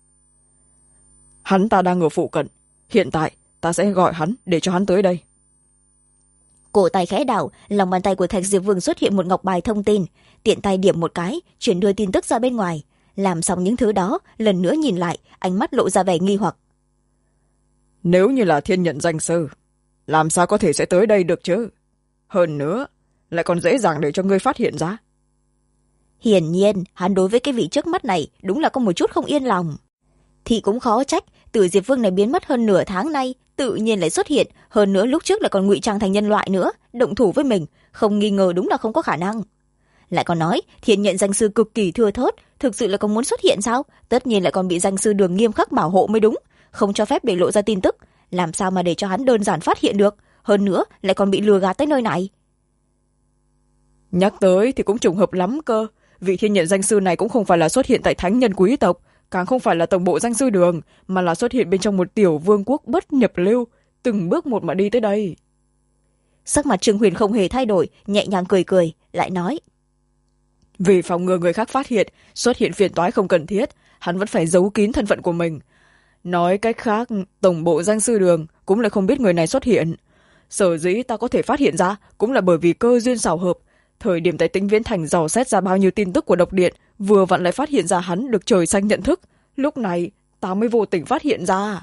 Hắn ta đang ở phụ cận, hiện tại ta sẽ gọi hắn để cho hắn tới đây. Cổ tay khẽ đảo, lòng bàn tay của Thạch Diệp Vương xuất hiện một ngọc bài thông tin, tiện tay điểm một cái, chuyển đưa tin tức ra bên ngoài. Làm xong những thứ đó, lần nữa nhìn lại, ánh mắt lộ ra vẻ nghi hoặc. Nếu như là thiên nhận danh sư, làm sao có thể sẽ tới đây được chứ? Hơn nữa, lại còn dễ dàng để cho ngươi phát hiện ra. Hiển nhiên, hắn đối với cái vị trước mắt này đúng là có một chút không yên lòng. Thì cũng khó trách, Tử Diệp Vương này biến mất hơn nửa tháng nay, tự nhiên lại xuất hiện, hơn nữa lúc trước lại còn ngụy trang thành nhân loại nữa, động thủ với mình, không nghi ngờ đúng là không có khả năng. Lại còn nói, thiên nhận danh sư cực kỳ thưa thớt, thực sự là còn muốn xuất hiện sao? Tất nhiên lại còn bị danh sư Đường nghiêm khắc bảo hộ mới đúng, không cho phép để lộ ra tin tức, làm sao mà để cho hắn đơn giản phát hiện được, hơn nữa lại còn bị lừa gạt tới nơi này. Nhắc tới thì cũng trùng hợp lắm cơ, vị thiên nhận danh sư này cũng không phải là xuất hiện tại thánh nhân quý tộc, càng không phải là tổng bộ danh sư Đường, mà là xuất hiện bên trong một tiểu vương quốc bất nhập lưu, từng bước một mà đi tới đây. Sắc mặt Trương Huyền không hề thay đổi, nhẹ nhàng cười cười, lại nói. Vì phòng ngừa người khác phát hiện, xuất hiện phiền toái không cần thiết, hắn vẫn phải giấu kín thân phận của mình. Nói cách khác, tổng bộ danh sư Đường cũng lại không biết người này xuất hiện. Sở dĩ ta có thể phát hiện ra cũng là bởi vì cơ duyên xảo hợp. Thời điểm tại Tĩnh Viễn Thành dò xét ra bao nhiêu tin tức của độc điện, vừa vặn lại phát hiện ra hắn được trời xanh nhận thức. Lúc này, ta mới vô tình phát hiện ra.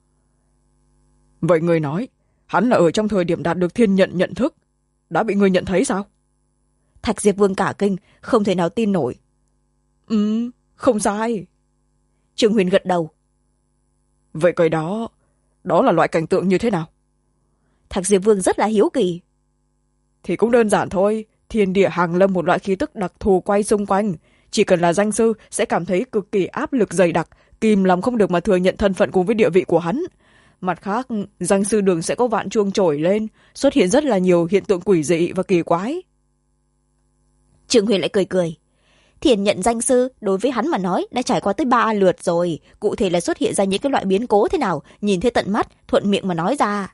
Vậy người nói, hắn là ở trong thời điểm đạt được thiên nhận nhận thức. Đã bị người nhận thấy sao? Thạch Diệp Vương cả kinh, không thể nào tin nổi. Không sai. Trương Huyền gật đầu. Vậy cái đó là loại cảnh tượng như thế nào? Thạch Diệp Vương rất là hiếu kỳ. Thì cũng đơn giản thôi, thiên địa hàng lâm một loại khí tức đặc thù quay xung quanh. Chỉ cần là danh sư sẽ cảm thấy cực kỳ áp lực dày đặc, kìm lòng không được mà thừa nhận thân phận cùng với địa vị của hắn. Mặt khác, danh sư Đường sẽ có vạn chuông trổi lên, xuất hiện rất là nhiều hiện tượng quỷ dị và kỳ quái. Trương Huyền lại cười cười. Thiên nhận danh sư đối với hắn mà nói đã trải qua tới 3 lượt rồi, cụ thể là xuất hiện ra những cái loại biến cố thế nào, nhìn thấy tận mắt, thuận miệng mà nói ra.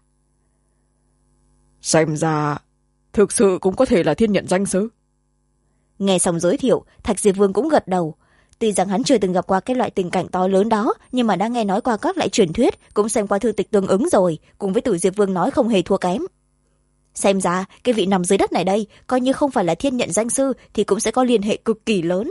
Xem ra thực sự cũng có thể là thiên nhận danh sư. Nghe xong giới thiệu, Thạch Diệp Vương cũng gật đầu. Tuy rằng hắn chưa từng gặp qua cái loại tình cảnh to lớn đó, nhưng mà đã nghe nói qua các loại truyền thuyết, cũng xem qua thư tịch tương ứng rồi, cùng với Tử Diệp Vương nói không hề thua kém. Xem ra cái vị nằm dưới đất này đây, coi như không phải là thiên nhận danh sư thì cũng sẽ có liên hệ cực kỳ lớn.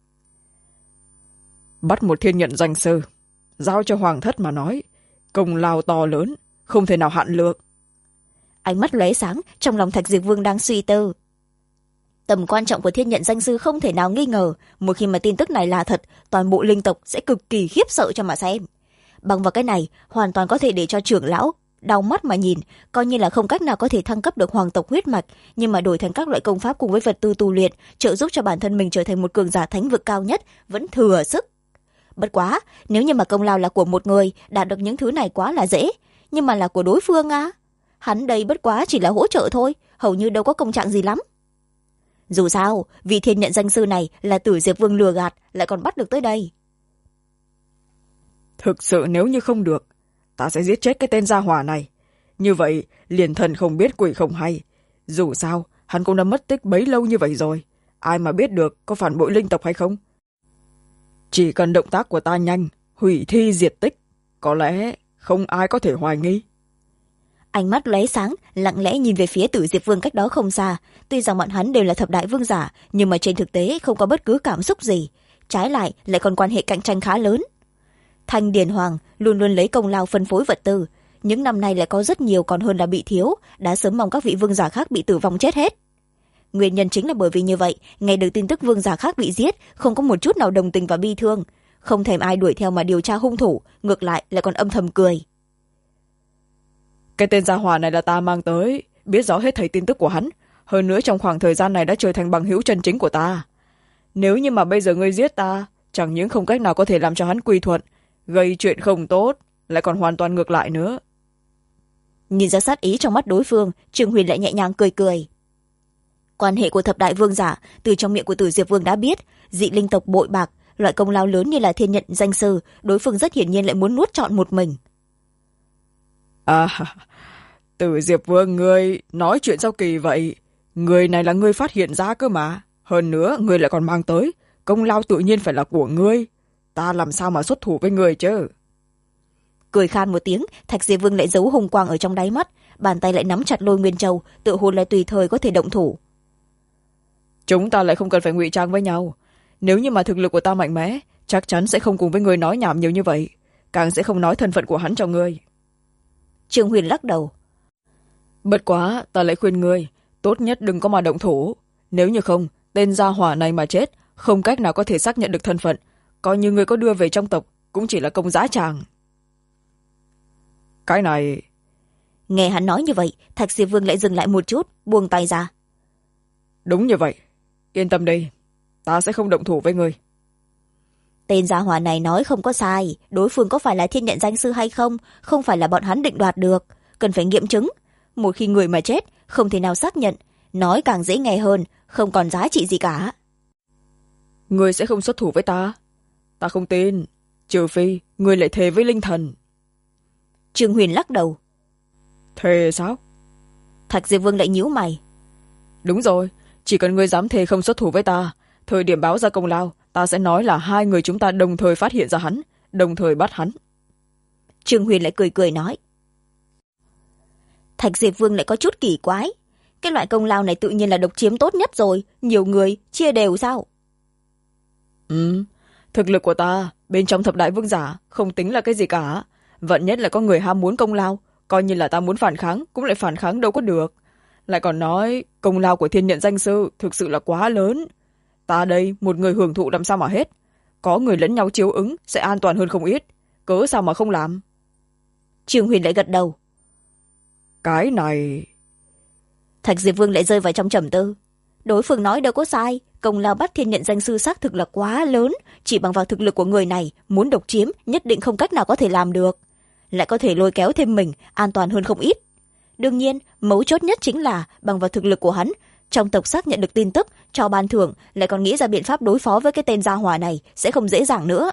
Bắt một thiên nhận danh sư, giao cho hoàng thất mà nói, công lao to lớn, không thể nào hạn lượng. Ánh mắt lóe sáng, trong lòng Thạch Diệp Vương đang suy tư. Tầm quan trọng của thiên nhận danh sư không thể nào nghi ngờ, một khi mà tin tức này là thật, toàn bộ linh tộc sẽ cực kỳ khiếp sợ cho mà xem. Bằng vào cái này, hoàn toàn có thể để cho trưởng lão đau mắt mà nhìn, coi như là không cách nào có thể thăng cấp được hoàng tộc huyết mạch, nhưng mà đổi thành các loại công pháp cùng với vật tư tu luyện, trợ giúp cho bản thân mình trở thành một cường giả thánh vực cao nhất, vẫn thừa sức. Bất quá, nếu như mà công lao là của một người, đạt được những thứ này quá là dễ, nhưng mà là của đối phương à? Hắn đây bất quá chỉ là hỗ trợ thôi, hầu như đâu có công trạng gì lắm. Dù sao, vị thiên nhận danh sư này là Tử Diệp Vương lừa gạt, lại còn bắt được tới đây. Thực sự nếu như không được, ta sẽ giết chết cái tên gia hỏa này. Như vậy, liền thần không biết quỷ không hay. Dù sao, hắn cũng đã mất tích bấy lâu như vậy rồi. Ai mà biết được có phản bội linh tộc hay không? Chỉ cần động tác của ta nhanh, hủy thi diệt tích, có lẽ không ai có thể hoài nghi. Ánh mắt lóe sáng, lặng lẽ nhìn về phía Tử Diệp Vương cách đó không xa. Tuy rằng bọn hắn đều là thập đại vương giả, nhưng mà trên thực tế không có bất cứ cảm xúc gì. Trái lại còn quan hệ cạnh tranh khá lớn. Thanh Điền Hoàng luôn luôn lấy công lao phân phối vật tư. Những năm nay lại có rất nhiều còn hơn là bị thiếu, đã sớm mong các vị vương giả khác bị tử vong chết hết. Nguyên nhân chính là bởi vì như vậy, nghe được tin tức vương giả khác bị giết, không có một chút nào đồng tình và bi thương. Không thèm ai đuổi theo mà điều tra hung thủ, ngược lại còn âm thầm cười. Cái tên gia hỏa này là ta mang tới, biết rõ hết thảy tin tức của hắn. Hơn nữa trong khoảng thời gian này đã trở thành bằng hữu chân chính của ta. Nếu như mà bây giờ ngươi giết ta, chẳng những không cách nào có thể làm cho hắn quy thuận, gây chuyện không tốt, lại còn hoàn toàn ngược lại nữa. Nhìn ra sát ý trong mắt đối phương, Trương Huyền lại nhẹ nhàng cười cười. Quan hệ của thập đại vương giả, từ trong miệng của Tử Diệp Vương đã biết, dị linh tộc bội bạc, loại công lao lớn như là thiên nhận danh sư, đối phương rất hiển nhiên lại muốn nuốt trọn một mình. Tử Diệp Vương ngươi nói chuyện sao kỳ vậy? Người này là ngươi phát hiện ra cơ mà. Hơn nữa, ngươi lại còn mang tới, công lao tự nhiên phải là của ngươi. Ta làm sao mà xuất thủ với ngươi chứ? Cười khan một tiếng, Thạch Diệp Vương lại giấu hùng quang ở trong đáy mắt, bàn tay lại nắm chặt Lôi Nguyên Châu, tự hồ là tùy thời có thể động thủ. Chúng ta lại không cần phải ngụy trang với nhau. nếu như mà thực lực của ta mạnh mẽ, chắc chắn sẽ không cùng với ngươi nói nhảm nhiều như vậy, càng sẽ không nói thân phận của hắn cho ngươi. Trương Huyền lắc đầu. Bất quá, ta lại khuyên ngươi, tốt nhất đừng có mà động thủ. Nếu như không, tên gia hỏa này mà chết, không cách nào có thể xác nhận được thân phận. Coi như ngươi có đưa về trong tộc, cũng chỉ là công giá tràng. Cái này... Nghe hắn nói như vậy, Thạch Diệp Vương lại dừng lại một chút, buông tay ra. Đúng như vậy. Yên tâm đi, ta sẽ không động thủ với ngươi. Tên gia hỏa này nói không có sai, đối phương có phải là thiên nhận danh sư hay không phải là bọn hắn định đoạt được, cần phải nghiệm chứng. Một khi người mà chết, không thể nào xác nhận, nói càng dễ nghe hơn, không còn giá trị gì cả. Ngươi sẽ không xuất thủ với ta? Ta không tin, trừ phi ngươi lại thề với linh thần. Trương Huyền lắc đầu. Thề sao? Thạch Diệp Vương lại nhíu mày. Đúng rồi, chỉ cần ngươi dám thề không xuất thủ với ta, thời điểm báo ra công lao, ta sẽ nói là hai người chúng ta đồng thời phát hiện ra hắn, đồng thời bắt hắn. Trương Huyền lại cười cười nói. Thạch Diệp Vương lại có chút kỳ quái. Cái loại công lao này tự nhiên là độc chiếm tốt nhất rồi, nhiều người chia đều sao? Thực lực của ta bên trong thập đại vương giả không tính là cái gì cả, vận nhất là có người ham muốn công lao, coi như là ta muốn phản kháng cũng lại phản kháng đâu có được. Lại còn nói công lao của thiên nhận danh sư thực sự là quá lớn, ta đây một người hưởng thụ làm sao mà hết. Có người lẫn nhau chiếu ứng sẽ an toàn hơn không ít, cớ sao mà không làm. Trương Huyền lại gật đầu. Cái này... Thạch Diệp Vương lại rơi vào trong trầm tư. Đối phương nói đâu có sai, công lao bắt thiên nhận danh sư xác thực là quá lớn, chỉ bằng vào thực lực của người này, muốn độc chiếm nhất định không cách nào có thể làm được. Lại có thể lôi kéo thêm mình, an toàn hơn không ít. Đương nhiên, mấu chốt nhất chính là bằng vào thực lực của hắn, trong tộc xác nhận được tin tức, cho ban thưởng, lại còn nghĩ ra biện pháp đối phó với cái tên gia hỏa này, sẽ không dễ dàng nữa.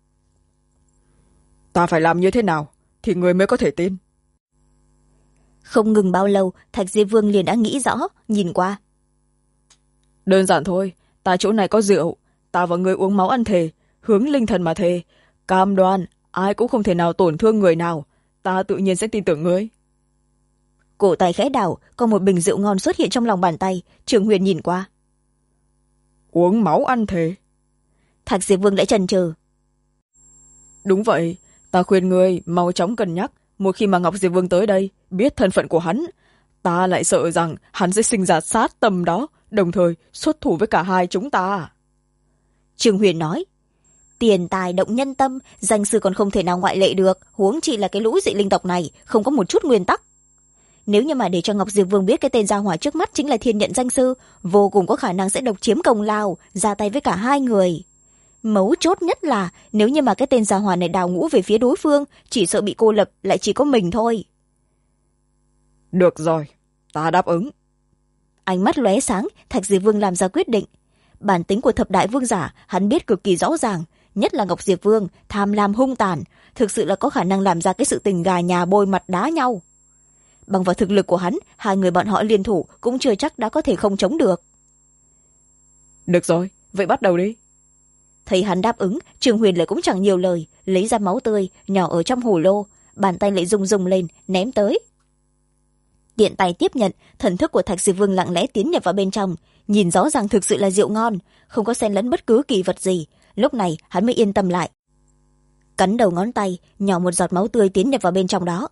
Ta phải làm như thế nào thì người mới có thể tin? Không ngừng bao lâu, Thạch Diệp Vương liền đã nghĩ rõ, nhìn qua. Đơn giản thôi, ta chỗ này có rượu, ta và người uống máu ăn thề, hướng linh thần mà thề, cam đoan ai cũng không thể nào tổn thương người nào, ta tự nhiên sẽ tin tưởng ngươi. Cổ tay khẽ đảo, có một bình rượu ngon xuất hiện trong lòng bàn tay. Trương Huyền nhìn qua. Uống máu ăn thề? Thạch Diệp Vương lại chần chừ. Đúng vậy, ta khuyên ngươi mau chóng cân nhắc, một khi mà Ngọc Diệp Vương tới đây, biết thân phận của hắn, ta lại sợ rằng hắn sẽ sinh ra sát tâm đó, đồng thời xuất thủ với cả hai chúng ta. Trương Huyền nói. Tiền tài động nhân tâm, danh sư còn không thể nào ngoại lệ được, huống chi là cái lũ dị linh tộc này, không có một chút nguyên tắc. Nếu như mà để cho Ngọc Diệp Vương biết cái tên gia hỏa trước mắt chính là thiên nhận danh sư, vô cùng có khả năng sẽ độc chiếm công lao, ra tay với cả hai người. Mấu chốt nhất là nếu như mà cái tên gia hỏa này đào ngũ về phía đối phương, chỉ sợ bị cô lập lại chỉ có mình thôi. Được rồi, ta đáp ứng. Ánh mắt lóe sáng, Thạch Diệp Vương làm ra quyết định. Bản tính của thập đại vương giả hắn biết cực kỳ rõ ràng, nhất là Ngọc Diệp Vương tham lam hung tàn, thực sự là có khả năng làm ra cái sự tình gà nhà bôi mặt đá nhau. Bằng vào thực lực của hắn, hai người bọn họ liên thủ cũng chưa chắc đã có thể không chống được. Được rồi, vậy bắt đầu đi. Thấy hắn đáp ứng, Trương Huyền lại cũng chẳng nhiều lời, lấy ra máu tươi nhỏ ở trong hồ lô, bàn tay lại rung rung lên ném tới. Tiện tay tiếp nhận, thần thức của Thạch Diệp Vương lặng lẽ tiến nhập vào bên trong, nhìn rõ ràng thực sự là rượu ngon, không có xen lẫn bất cứ kỳ vật gì. Lúc này hắn mới yên tâm lại, cắn đầu ngón tay nhỏ một giọt máu tươi tiến nhập vào bên trong đó.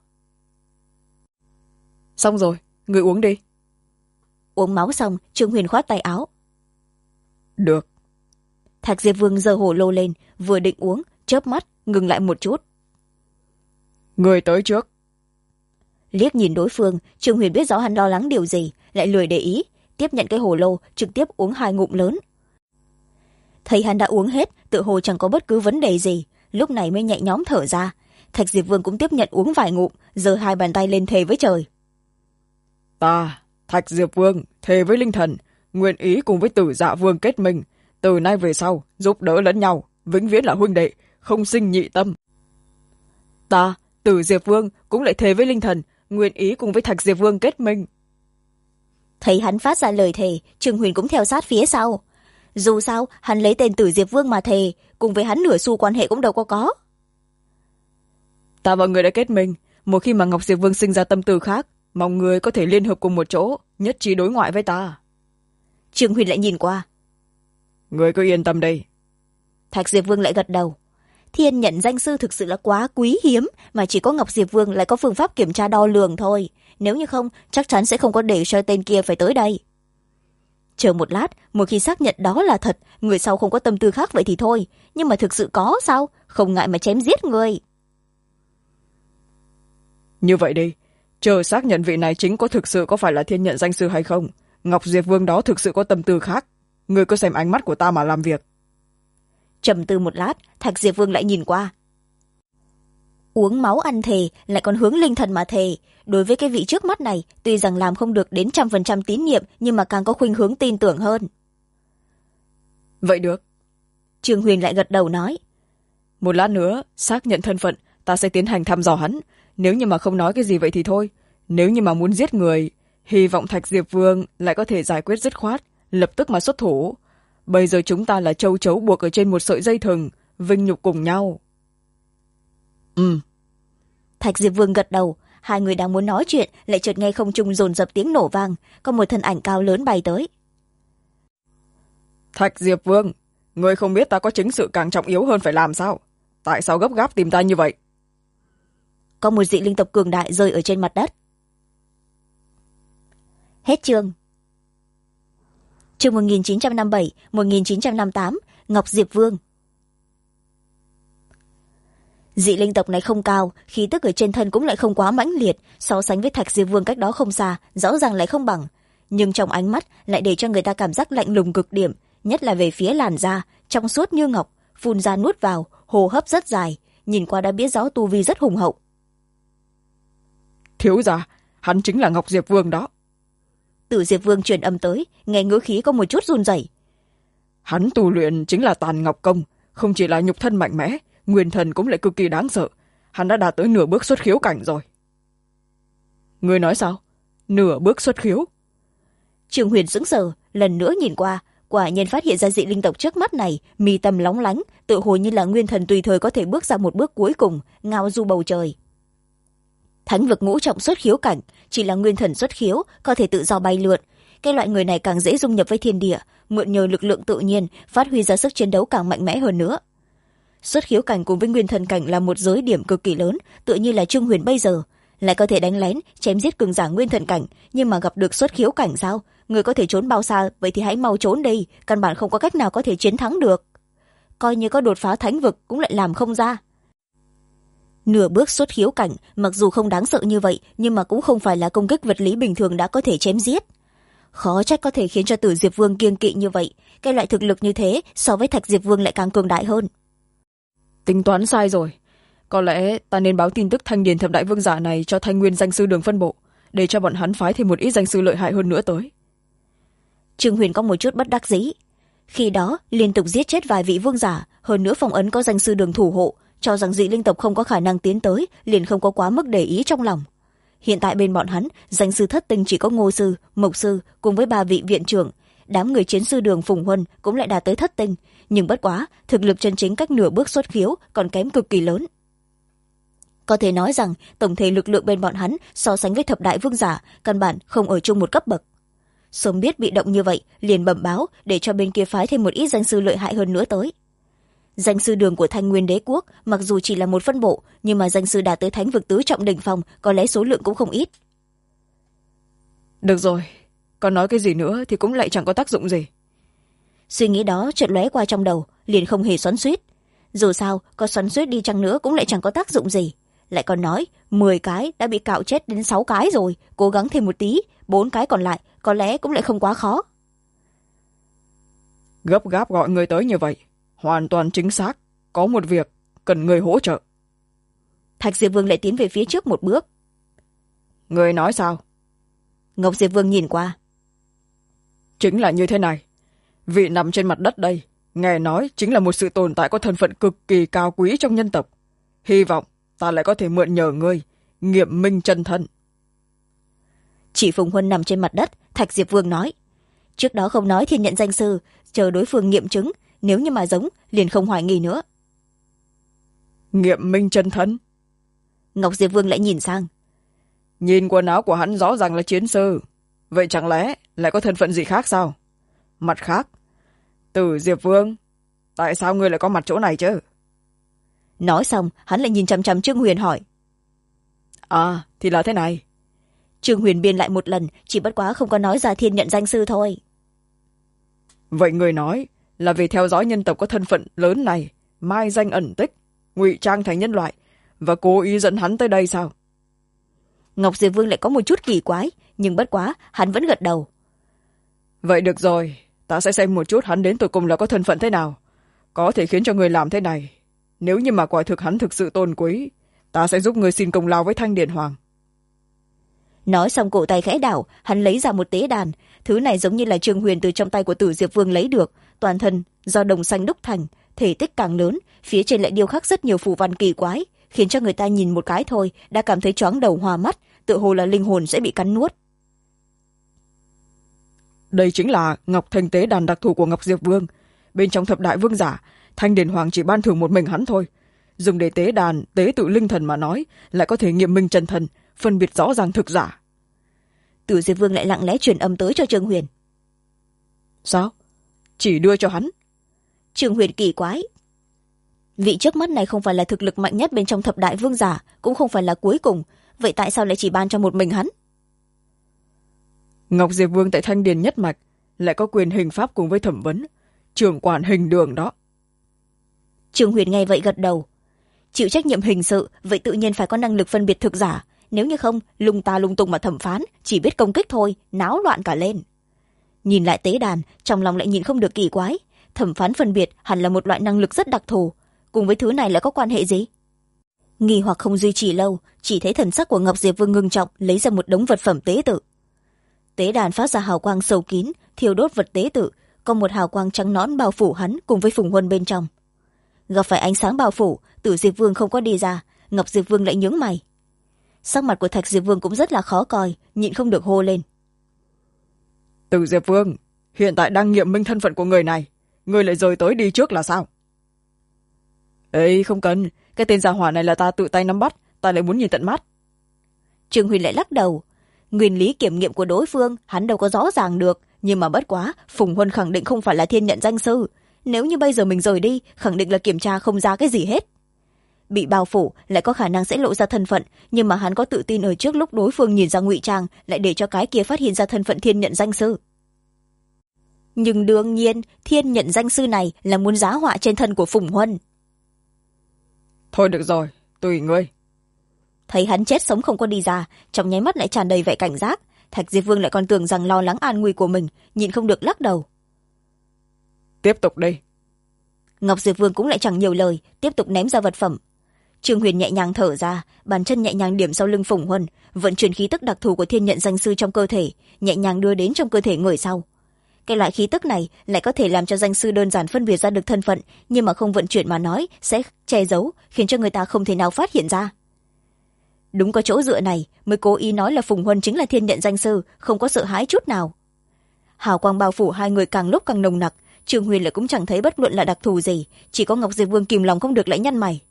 Xong rồi, người uống đi. Uống máu xong, Trương Huyền khoát tay áo. Được. Thạch Diệp Vương giơ hồ lô lên, vừa định uống, chớp mắt ngừng lại một chút. Người tới trước. Liếc nhìn đối phương, Trương Huyền biết rõ hắn lo lắng điều gì, lại lười để ý, tiếp nhận cái hồ lô, trực tiếp uống 2 ngụm lớn. Thấy hắn đã uống hết, tựa hồ chẳng có bất cứ vấn đề gì, lúc này mới nhẹ nhõm thở ra. Thạch Diệp Vương cũng tiếp nhận uống vài ngụm, giơ 2 bàn tay lên thề với trời. Ta, Thạch Diệp Vương, thề với linh thần, nguyện ý cùng với Tử Dạ Vương kết minh, từ nay về sau giúp đỡ lẫn nhau, vĩnh viễn là huynh đệ, không sinh nhị tâm. Ta, Tử Diệp Vương cũng lại thề với linh thần, nguyện ý cùng với Thạch Diệp Vương kết minh. Thấy hắn phát ra lời thề, Trương Huyền cũng theo sát phía sau. Dù sao, hắn lấy tên Tử Diệp Vương mà thề, cùng với hắn nửa xu quan hệ cũng đâu có. Ta và người đã kết minh, một khi mà Ngọc Diệp Vương sinh ra tâm tư khác, mong người có thể liên hợp cùng một chỗ, nhất trí đối ngoại với ta. Trương Huyền lại nhìn qua. Người cứ yên tâm đi. Thạch Diệp Vương lại gật đầu. Thiên nhận danh sư thực sự là quá quý hiếm, mà chỉ có Ngọc Diệp Vương lại có phương pháp kiểm tra đo lường thôi. Nếu như không, chắc chắn sẽ không có để cho tên kia phải tới đây. Chờ một lát, một khi xác nhận đó là thật, người sau không có tâm tư khác vậy thì thôi. Nhưng mà thực sự có sao? Không ngại mà chém giết người. Như vậy đi, chờ xác nhận vị này chính thực sự có phải là thiên nhận danh sư hay không. Ngọc Diệp Vương đó thực sự có tâm tư khác. Người cứ xem ánh mắt của ta mà làm việc. Trầm tư một lát, Thạch Diệp Vương lại nhìn qua. Uống máu ăn thề, lại còn hướng linh thần mà thề. Đối với cái vị trước mắt này, tuy rằng làm không được đến 100% tín nhiệm, nhưng mà càng có khuynh hướng tin tưởng hơn. Vậy được. Trương Huyền lại gật đầu nói. Một lát nữa, xác nhận thân phận, ta sẽ tiến hành thăm dò hắn. Nếu như mà không nói cái gì vậy thì thôi. Nếu như mà muốn giết người, hy vọng Thạch Diệp Vương lại có thể giải quyết dứt khoát, lập tức mà xuất thủ. Bây giờ chúng ta là châu chấu buộc ở trên một sợi dây thừng, vinh nhục cùng nhau. Thạch Diệp Vương gật đầu. Hai người đang muốn nói chuyện, lại chợt nghe không trung dồn dập tiếng nổ vang, có một thân ảnh cao lớn bay tới. Thạch Diệp Vương, người không biết ta có chính sự càng trọng yếu hơn phải làm sao? Tại sao gấp gáp tìm ta như vậy? Có một dị linh tộc cường đại rơi ở trên mặt đất. Hết chương. Chương 1957-1958, Ngọc Diệp Vương. Dị linh tộc này không cao, khí tức ở trên thân cũng lại không quá mãnh liệt, so sánh với Thạch Diệp Vương cách đó không xa, rõ ràng lại không bằng. Nhưng trong ánh mắt lại để cho người ta cảm giác lạnh lùng cực điểm, nhất là về phía làn da, trong suốt như ngọc, phun ra nuốt vào, hô hấp rất dài, nhìn qua đã biết rõ tu vi rất hùng hậu. Thiếu gia, hắn chính là Ngọc Diệp Vương đó. Tử Diệp Vương truyền âm tới, nghe ngữ khí có một chút run rẩy. Hắn tu luyện chính là Tàn Ngọc Công, không chỉ là nhục thân mạnh mẽ, nguyên thần cũng lại cực kỳ đáng sợ. Hắn đã đạt tới nửa bước xuất khiếu cảnh rồi. Ngươi nói sao? Nửa bước xuất khiếu? Trương Huyền sững sờ, lần nữa nhìn qua, quả nhiên phát hiện ra dị linh tộc trước mắt này, mi tâm lóng lánh, tự hồ như là nguyên thần tùy thời có thể bước ra một bước cuối cùng, ngao du bầu trời. Thánh vực ngũ trọng xuất khiếu cảnh, chỉ là nguyên thần xuất khiếu, có thể tự do bay lượn. Cái loại người này càng dễ dung nhập với thiên địa, mượn nhờ lực lượng tự nhiên, phát huy ra sức chiến đấu càng mạnh mẽ hơn nữa. Xuất khiếu cảnh cùng với nguyên thần cảnh là một giới điểm cực kỳ lớn, tự như là Trương Huyền bây giờ, lại có thể đánh lén, chém giết cường giả nguyên thần cảnh, nhưng mà gặp được xuất khiếu cảnh sao? Người có thể trốn bao xa, vậy thì hãy mau trốn đi, căn bản không có cách nào có thể chiến thắng được. Coi như có đột phá thánh vực cũng lại làm không ra. Nửa bước xuất khiếu cảnh, mặc dù không đáng sợ như vậy, nhưng mà cũng không phải là công kích vật lý bình thường đã có thể chém giết. Khó trách có thể khiến cho Tử Diệp Vương kiêng kỵ như vậy, cái loại thực lực như thế so với Thạch Diệp Vương lại càng cường đại hơn. Tính toán sai rồi. Có lẽ ta nên báo tin tức Thanh Điền Thập Đại Vương giả này cho Thanh Nguyên danh sư Đường phân bộ, để cho bọn hắn phái thêm một ít danh sư lợi hại hơn nữa tới. Trương Huyền có một chút bất đắc dĩ. Khi đó liên tục giết chết vài vị vương giả, hơn nữa phong ấn có danh sư Đường thủ hộ, cho rằng dị linh tộc không có khả năng tiến tới, liền không có quá mức để ý trong lòng. Hiện tại bên bọn hắn, danh sư thất tinh chỉ có Ngô sư, Mộc sư cùng với 3 vị viện trưởng, đám người chiến sư Đường Phùng Huân cũng lại đạt tới thất tinh, nhưng bất quá thực lực chân chính cách nửa bước xuất khiếu còn kém cực kỳ lớn. Có thể nói rằng tổng thể lực lượng bên bọn hắn so sánh với thập đại vương giả căn bản không ở chung một cấp bậc. Sớm biết bị động như vậy, liền bẩm báo để cho bên kia phái thêm một ít danh sư lợi hại hơn nữa tới. Danh sư Đường của Thanh Nguyên Đế quốc mặc dù chỉ là một phân bộ, nhưng mà danh sư đạt tới thánh vực tứ trọng đỉnh phong, có lẽ số lượng cũng không ít. Được rồi, còn nói cái gì nữa thì cũng lại chẳng có tác dụng gì. Suy nghĩ đó chợt lóe qua trong đầu, liền không hề xoắn xuýt. Dù sao, có xoắn xuýt đi chăng nữa cũng lại chẳng có tác dụng gì. Lại còn nói 10 cái đã bị cạo chết đến 6 cái rồi, cố gắng thêm một tí, 4 cái còn lại có lẽ cũng lại không quá khó. Gấp gáp gọi người tới như vậy, hoàn toàn chính xác. Có một việc cần người hỗ trợ. Thạch Diệp Vương lại tiến về phía trước một bước. Người nói sao? Ngọc Diệp Vương nhìn qua. Chính là như thế này. Vị nằm trên mặt đất đây, nghe nói chính là một sự tồn tại có thân phận cực kỳ cao quý trong nhân tộc. Hy vọng ta lại có thể mượn nhờ ngươi nghiệm minh chân thân. Chỉ Phùng Huân nằm trên mặt đất, Thạch Diệp Vương nói. Trước đó không nói thiên nhận danh sư, chờ đối phương nghiệm chứng, nếu như mà giống liền không hoài nghi nữa. Nghiệm minh chân thân? Ngọc Diệp Vương lại nhìn sang. Nhìn quần áo của hắn rõ ràng là chiến sư, vậy chẳng lẽ lại có thân phận gì khác sao? Mặt khác, Tử Diệp Vương, tại sao ngươi lại có mặt chỗ này chứ? Nói xong hắn lại nhìn chằm chằm Trương Huyền hỏi. Thì là thế này. Trương Huyền biên lại một lần, chỉ bất quá không có nói ra thiên nhận danh sư thôi. Vậy người nói là vì theo dõi nhân tộc có thân phận lớn này, mai danh ẩn tích, ngụy trang thành nhân loại và cố ý dẫn hắn tới đây sao? Ngọc Diệp Vương lại có một chút kỳ quái, nhưng bất quá hắn vẫn gật đầu. Vậy được rồi, ta sẽ xem một chút hắn đến tụi cùng là có thân phận thế nào, có thể khiến cho người làm thế này. Nếu như mà quả thực hắn thực sự tôn quý, ta sẽ giúp người xin công lao với Thanh Điền Hoàng. Nói xong cổ tay khẽ đảo, hắn lấy ra một tế đàn. Thứ này giống như là Trương Huyền từ trong tay của Tử Diệp Vương lấy được, toàn thân do đồng xanh đúc thành, thể tích càng lớn, phía trên lại điêu khắc rất nhiều phù văn kỳ quái, khiến cho người ta nhìn một cái thôi đã cảm thấy choáng đầu hoa mắt, tựa hồ là linh hồn sẽ bị cắn nuốt. Đây chính là Ngọc Thanh tế đàn đặc thù của Ngọc Diệp Vương. Bên trong thập đại vương giả, Thanh Điền Hoàng chỉ ban thưởng một mình hắn thôi. Dùng để tế đàn, tế tự linh thần mà nói, lại có thể nghiệm minh chân thần, phân biệt rõ ràng thực giả. Tử Diệp Vương lại lặng lẽ truyền âm tới cho Trương Huyền. Sao? Chỉ đưa cho hắn? Trương Huyền kỳ quái. Vị trước mắt này không phải là thực lực mạnh nhất bên trong thập đại vương giả, cũng không phải là cuối cùng, vậy tại sao lại chỉ ban cho một mình hắn? Ngọc Diệp Vương tại Thanh Điền nhất mạch lại có quyền hình pháp cùng với thẩm vấn, trưởng quản hình đường đó. Trương Huyền nghe vậy gật đầu. Chịu trách nhiệm hình sự, vậy tự nhiên phải có năng lực phân biệt thực giả, nếu như không lung ta lung tung mà thẩm phán, chỉ biết công kích thôi, náo loạn cả lên. Nhìn lại tế đàn, trong lòng lại nhìn không được kỳ quái, thẩm phán phân biệt hẳn là một loại năng lực rất đặc thù, cùng với thứ này lại có quan hệ gì? Nghi hoặc không duy trì lâu, chỉ thấy thần sắc của Ngọc Diệp Vương ngưng trọng, lấy ra một đống vật phẩm tế tự. Tế đàn phát ra hào quang sâu kín, thiêu đốt vật tế tự, có một hào quang trắng nõn bao phủ hắn cùng với Phùng Huân bên trong. Gặp phải ánh sáng bao phủ, Tử Diệp Vương không có đi ra, Ngọc Diệp Vương lại nhướng mày. Sắc mặt của Thạch Diệp Vương cũng rất là khó coi, nhịn không được hô lên. Tử Diệp Vương, hiện tại đang nghiệm minh thân phận của người này, người lại rời tới đi trước là sao? Ê, không cần, cái tên gia hỏa này là ta tự tay nắm bắt, ta lại muốn nhìn tận mắt. Trương Huyền lại lắc đầu. Nguyên lý kiểm nghiệm của đối phương hắn đâu có rõ ràng được, nhưng mà bất quá Phùng Huân khẳng định không phải là thiên nhận danh sư, nếu như bây giờ mình rời đi khẳng định là kiểm tra không ra cái gì hết. Bị bao phủ lại có khả năng sẽ lộ ra thân phận, nhưng mà hắn có tự tin ở trước lúc đối phương nhìn ra ngụy trang lại để cho cái kia phát hiện ra thân phận thiên nhận danh sư. Nhưng đương nhiên thiên nhận danh sư này là muốn giá họa trên thân của Phùng Huân. Thôi được rồi, tùy ngươi. Thấy hắn chết sống không có đi ra, trong nháy mắt lại tràn đầy vẻ cảnh giác, Thạch Diệp Vương lại còn tưởng rằng lo lắng an nguy của mình, nhịn không được lắc đầu. Tiếp tục đi. Ngọc Diệp Vương cũng lại chẳng nhiều lời, tiếp tục ném ra vật phẩm. Trương Huyền nhẹ nhàng thở ra, bàn chân nhẹ nhàng điểm sau lưng Phùng Huân, vận chuyển khí tức đặc thù của thiên nhận danh sư trong cơ thể, nhẹ nhàng đưa đến trong cơ thể người sau. Cái loại khí tức này lại có thể làm cho danh sư đơn giản phân biệt ra được thân phận, nhưng mà không vận chuyển mà nói sẽ che giấu, khiến cho người ta không thể nào phát hiện ra. Đúng có chỗ dựa này mới cố ý nói là Phùng Huân chính là thiên nhận danh sư, không có sợ hãi chút nào. Hào quang bao phủ hai người càng lúc càng nồng nặc, Trương Huyền lại cũng chẳng thấy bất luận là đặc thù gì, chỉ có Ngọc Diệp Vương kìm lòng không được lại nhăn mày.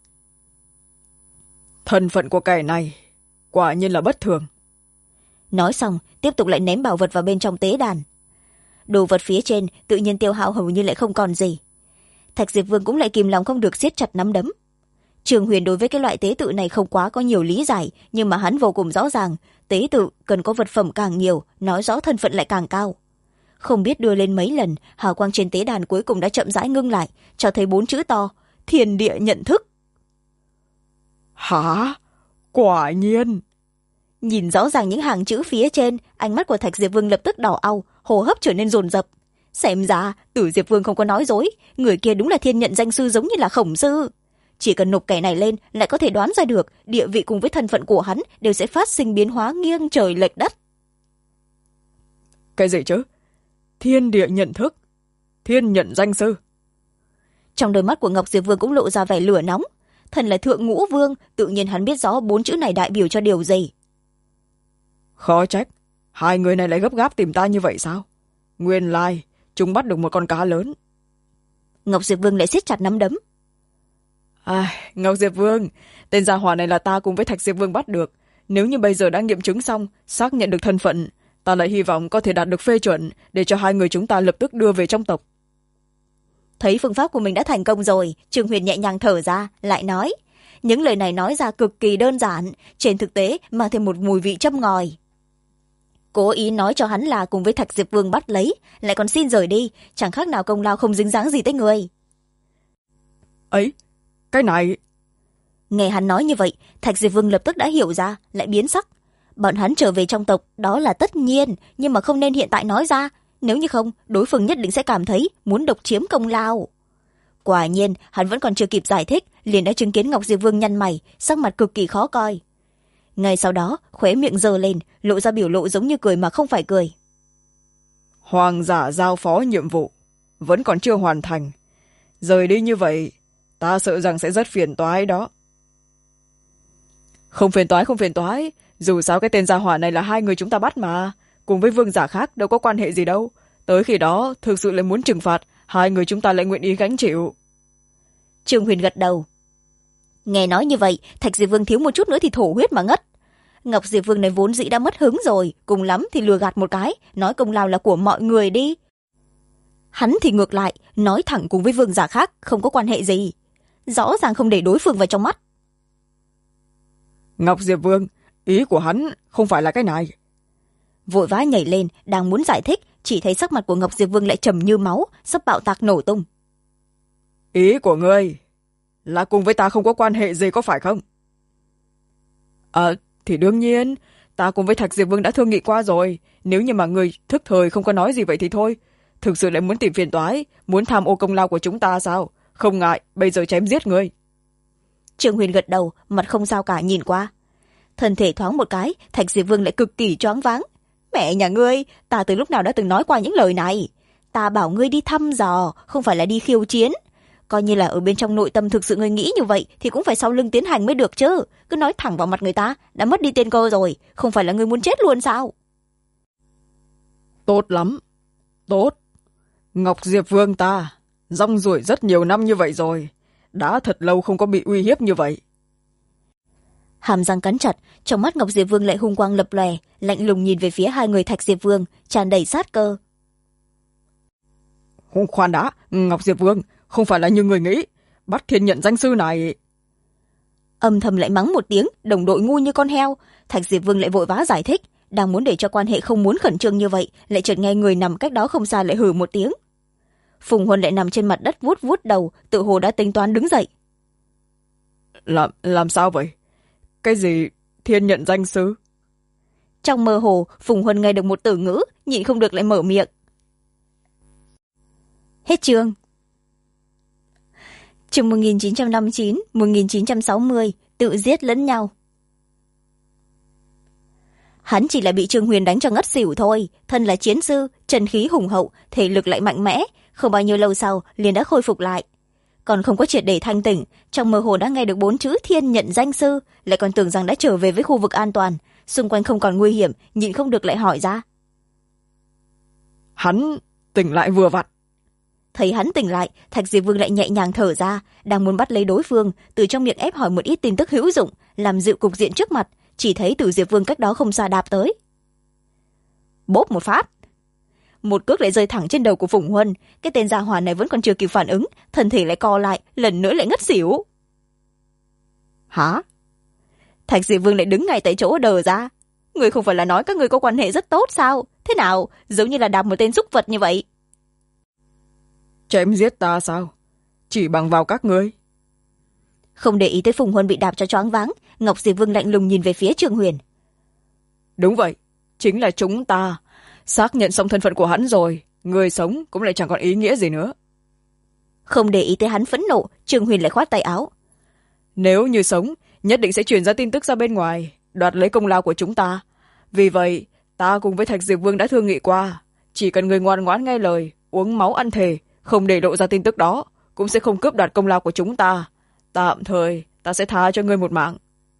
Thân phận của kẻ này quả nhiên là bất thường. Nói xong tiếp tục lại ném bảo vật vào bên trong tế đàn. Đồ vật phía trên tự nhiên tiêu hao hầu như lại không còn gì. Thạch Diệp Vương cũng lại kìm lòng không được siết chặt nắm đấm. Trương Huyền đối với cái loại tế tự này không quá có nhiều lý giải, nhưng mà hắn vô cùng rõ ràng, tế tự cần có vật phẩm càng nhiều, nói rõ thân phận lại càng cao. Không biết đưa lên mấy lần, hào quang trên tế đàn cuối cùng đã chậm rãi ngưng lại, cho thấy 4 chữ to: Thiên địa nhận thức. Hả? Quả nhiên. Nhìn rõ ràng những hàng chữ phía trên, ánh mắt của Thạch Diệp Vương lập tức đỏ au, hô hấp trở nên dồn dập. Xem ra Tử Diệp Vương không có nói dối, người kia đúng là thiên nhận danh sư giống như là Khổng sư. Chỉ cần nộp kẻ này lên lại có thể đoán ra được địa vị cùng với thân phận của hắn đều sẽ phát sinh biến hóa nghiêng trời lệch đất. Cái gì chứ? Thiên địa nhận thức, thiên nhận danh sư. Trong đôi mắt của Ngọc Diệp Vương cũng lộ ra vẻ lửa nóng. Thần là thượng ngũ vương, tự nhiên hắn biết rõ 4 chữ này đại biểu cho điều gì. Khó trách hai người này lại gấp gáp tìm ta như vậy sao? Nguyên lai chúng bắt được một con cá lớn. Ngọc Diệp Vương lại siết chặt nắm đấm. Ngọc Diệp Vương, tên gia hỏa này là ta cùng với Thạch Diệp Vương bắt được. Nếu như bây giờ đã nghiệm chứng xong, xác nhận được thân phận, ta lại hy vọng có thể đạt được phê chuẩn để cho hai người chúng ta lập tức đưa về trong tộc. Thấy phương pháp của mình đã thành công rồi, Trương Huyền nhẹ nhàng thở ra, lại nói. Những lời này nói ra cực kỳ đơn giản, trên thực tế mang thêm một mùi vị châm ngòi. Cố ý nói cho hắn là cùng với Thạch Diệp Vương bắt lấy, lại còn xin rời đi, chẳng khác nào công lao không dính dáng gì tới người. Ấy, cái này... Nghe hắn nói như vậy, Thạch Diệp Vương lập tức đã hiểu ra, lại biến sắc. Bọn hắn trở về trong tộc, đó là tất nhiên, nhưng mà không nên hiện tại nói ra. Nếu như không, đối phương nhất định sẽ cảm thấy muốn độc chiếm công lao. Quả nhiên, hắn vẫn còn chưa kịp giải thích, liền đã chứng kiến Ngọc Diệp Vương nhăn mày, sắc mặt cực kỳ khó coi. Ngay sau đó, khóe miệng giơ lên, lộ ra biểu lộ giống như cười mà không phải cười. Hoàng giả giao phó nhiệm vụ, vẫn còn chưa hoàn thành. Rời đi như vậy, ta sợ rằng sẽ rất phiền toái đó. Không phiền toái. Dù sao cái tên gia hỏa này là hai người chúng ta bắt mà. Cùng với vương giả khác đâu có quan hệ gì đâu. Tới khi đó, thực sự lại muốn trừng phạt, hai người chúng ta lại nguyện ý gánh chịu. Trương Huyền gật đầu. Nghe nói như vậy, Thạch Diệp Vương thiếu một chút nữa thì thổ huyết mà ngất. Ngọc Diệp Vương này vốn dĩ đã mất hứng rồi, cùng lắm thì lừa gạt một cái, nói công lao là của mọi người đi. Hắn thì ngược lại, nói thẳng cùng với vương giả khác, không có quan hệ gì. Rõ ràng không để đối phương vào trong mắt. Ngọc Diệp Vương, ý của hắn không phải là cái này. Vội vã nhảy lên, đang muốn giải thích, chỉ thấy sắc mặt của Ngọc Diệp Vương lại trầm như máu, sắp bạo tạc nổ tung. Ý của ngươi là cùng với ta không có quan hệ gì có phải không? Thì đương nhiên, ta cùng với Thạch Diệp Vương đã thương nghị qua rồi. Nếu như mà ngươi thức thời không có nói gì vậy thì thôi. Thực sự lại muốn tìm phiền toái, muốn tham ô công lao của chúng ta sao? Không ngại, bây giờ chém giết ngươi. Trương Huyền gật đầu, mặt không sao cả nhìn qua. Thân thể thoáng một cái, Thạch Diệp Vương lại cực kỳ choáng váng. Mẹ nhà ngươi, ta từ lúc nào đã từng nói qua những lời này? Ta bảo ngươi đi thăm dò, không phải là đi khiêu chiến. Coi như là ở bên trong nội tâm thực sự ngươi nghĩ như vậy thì cũng phải sau lưng tiến hành mới được chứ. Cứ nói thẳng vào mặt người ta, đã mất đi tiên cơ rồi, không phải là ngươi muốn chết luôn sao? Tốt lắm, tốt. Ngọc Diệp Vương ta, rong ruổi rất nhiều năm như vậy rồi. Đã thật lâu không có bị uy hiếp như vậy. Hàm răng cắn chặt, trong mắt Ngọc Diệp Vương lại hung quang lập lòe, lạnh lùng nhìn về phía hai người Thạch Diệp Vương, tràn đầy sát cơ. Khoan đã, Ngọc Diệp Vương, không phải là như người nghĩ. Bắt Thiên Nhận danh sư này... Âm thầm lại mắng một tiếng, đồng đội ngu như con heo. Thạch Diệp Vương lại vội vã giải thích, đang muốn để cho quan hệ không muốn khẩn trương như vậy, lại chợt nghe người nằm cách đó không xa lại hừ một tiếng. Phùng Huân lại nằm trên mặt đất vuốt vuốt đầu, tự hồ đã tính toán đứng dậy. Làm sao vậy? Cái gì Thiên Nhận danh sư? Trong mơ hồ, Phùng Huân nghe được một từ ngữ, nhịn không được lại mở miệng. Hết chương. Chương 1959-1960, tự giết lẫn nhau. Hắn chỉ là bị Trương Huyền đánh cho ngất xỉu thôi, thân là chiến sư, chân khí hùng hậu, thể lực lại mạnh mẽ, không bao nhiêu lâu sau liền đã khôi phục lại. Còn không có triệt để thanh tỉnh, trong mơ hồ đã nghe được 4 chữ Thiên Nhận danh sư, lại còn tưởng rằng đã trở về với khu vực an toàn, xung quanh không còn nguy hiểm, nhịn không được lại hỏi ra. Hắn tỉnh lại vừa vặn. Thấy hắn tỉnh lại, Thạch Diệp Vương lại nhẹ nhàng thở ra, đang muốn bắt lấy đối phương, từ trong miệng ép hỏi một ít tin tức hữu dụng, làm dịu cục diện trước mặt, chỉ thấy Tử Diệp Vương cách đó không xa đạp tới. Bốp một phát, một cước lại rơi thẳng trên đầu của Phùng Huân. Cái tên gia hỏa này vẫn còn chưa kịp phản ứng, thân thể lại co lại, lần nữa lại ngất xỉu. Hả? Thạch Diệp Vương lại đứng ngay tại chỗ đờ ra. Người không phải là nói các người có quan hệ rất tốt sao? Thế nào? Giống như là đạp một tên súc vật như vậy. Chém giết ta sao? Chỉ bằng vào các ngươi. Không để ý tới Phùng Huân bị đạp cho choáng váng, Ngọc Diệp Vương lạnh lùng nhìn về phía Trương Huyền. Đúng vậy, chính là chúng ta. Xác nhận xong thân phận của hắn rồi, người sống cũng lại chẳng còn ý nghĩa gì nữa. Không để ý tới hắn phẫn nộ, Trương Huyền lại khoát tay áo. Nếu như sống, nhất định sẽ truyền ra tin tức ra bên ngoài, đoạt lấy công lao của chúng ta. Vì vậy, ta cùng với Thạch Diệp Vương đã thương nghị qua, chỉ cần người ngoan ngoãn nghe lời, uống máu ăn thề, không để lộ ra tin tức đó, cũng sẽ không cướp đoạt công lao của chúng ta. Tạm thời, ta sẽ tha cho ngươi một mạng.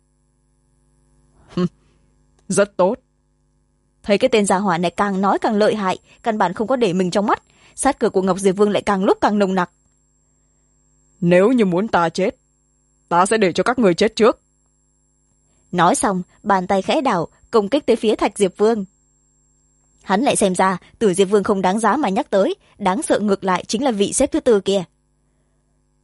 Rất tốt. Thấy cái tên gia hỏa này càng nói càng lợi hại, căn bản không có để mình trong mắt, sát cơ của Ngọc Diệp Vương lại càng lúc càng nồng nặc. Nếu như muốn ta chết, ta sẽ để cho các người chết trước. Nói xong, bàn tay khẽ đảo, công kích tới phía Thạch Diệp Vương. Hắn lại xem ra, Tử Diệp Vương không đáng giá mà nhắc tới, đáng sợ ngược lại chính là vị xếp thứ 4 kia.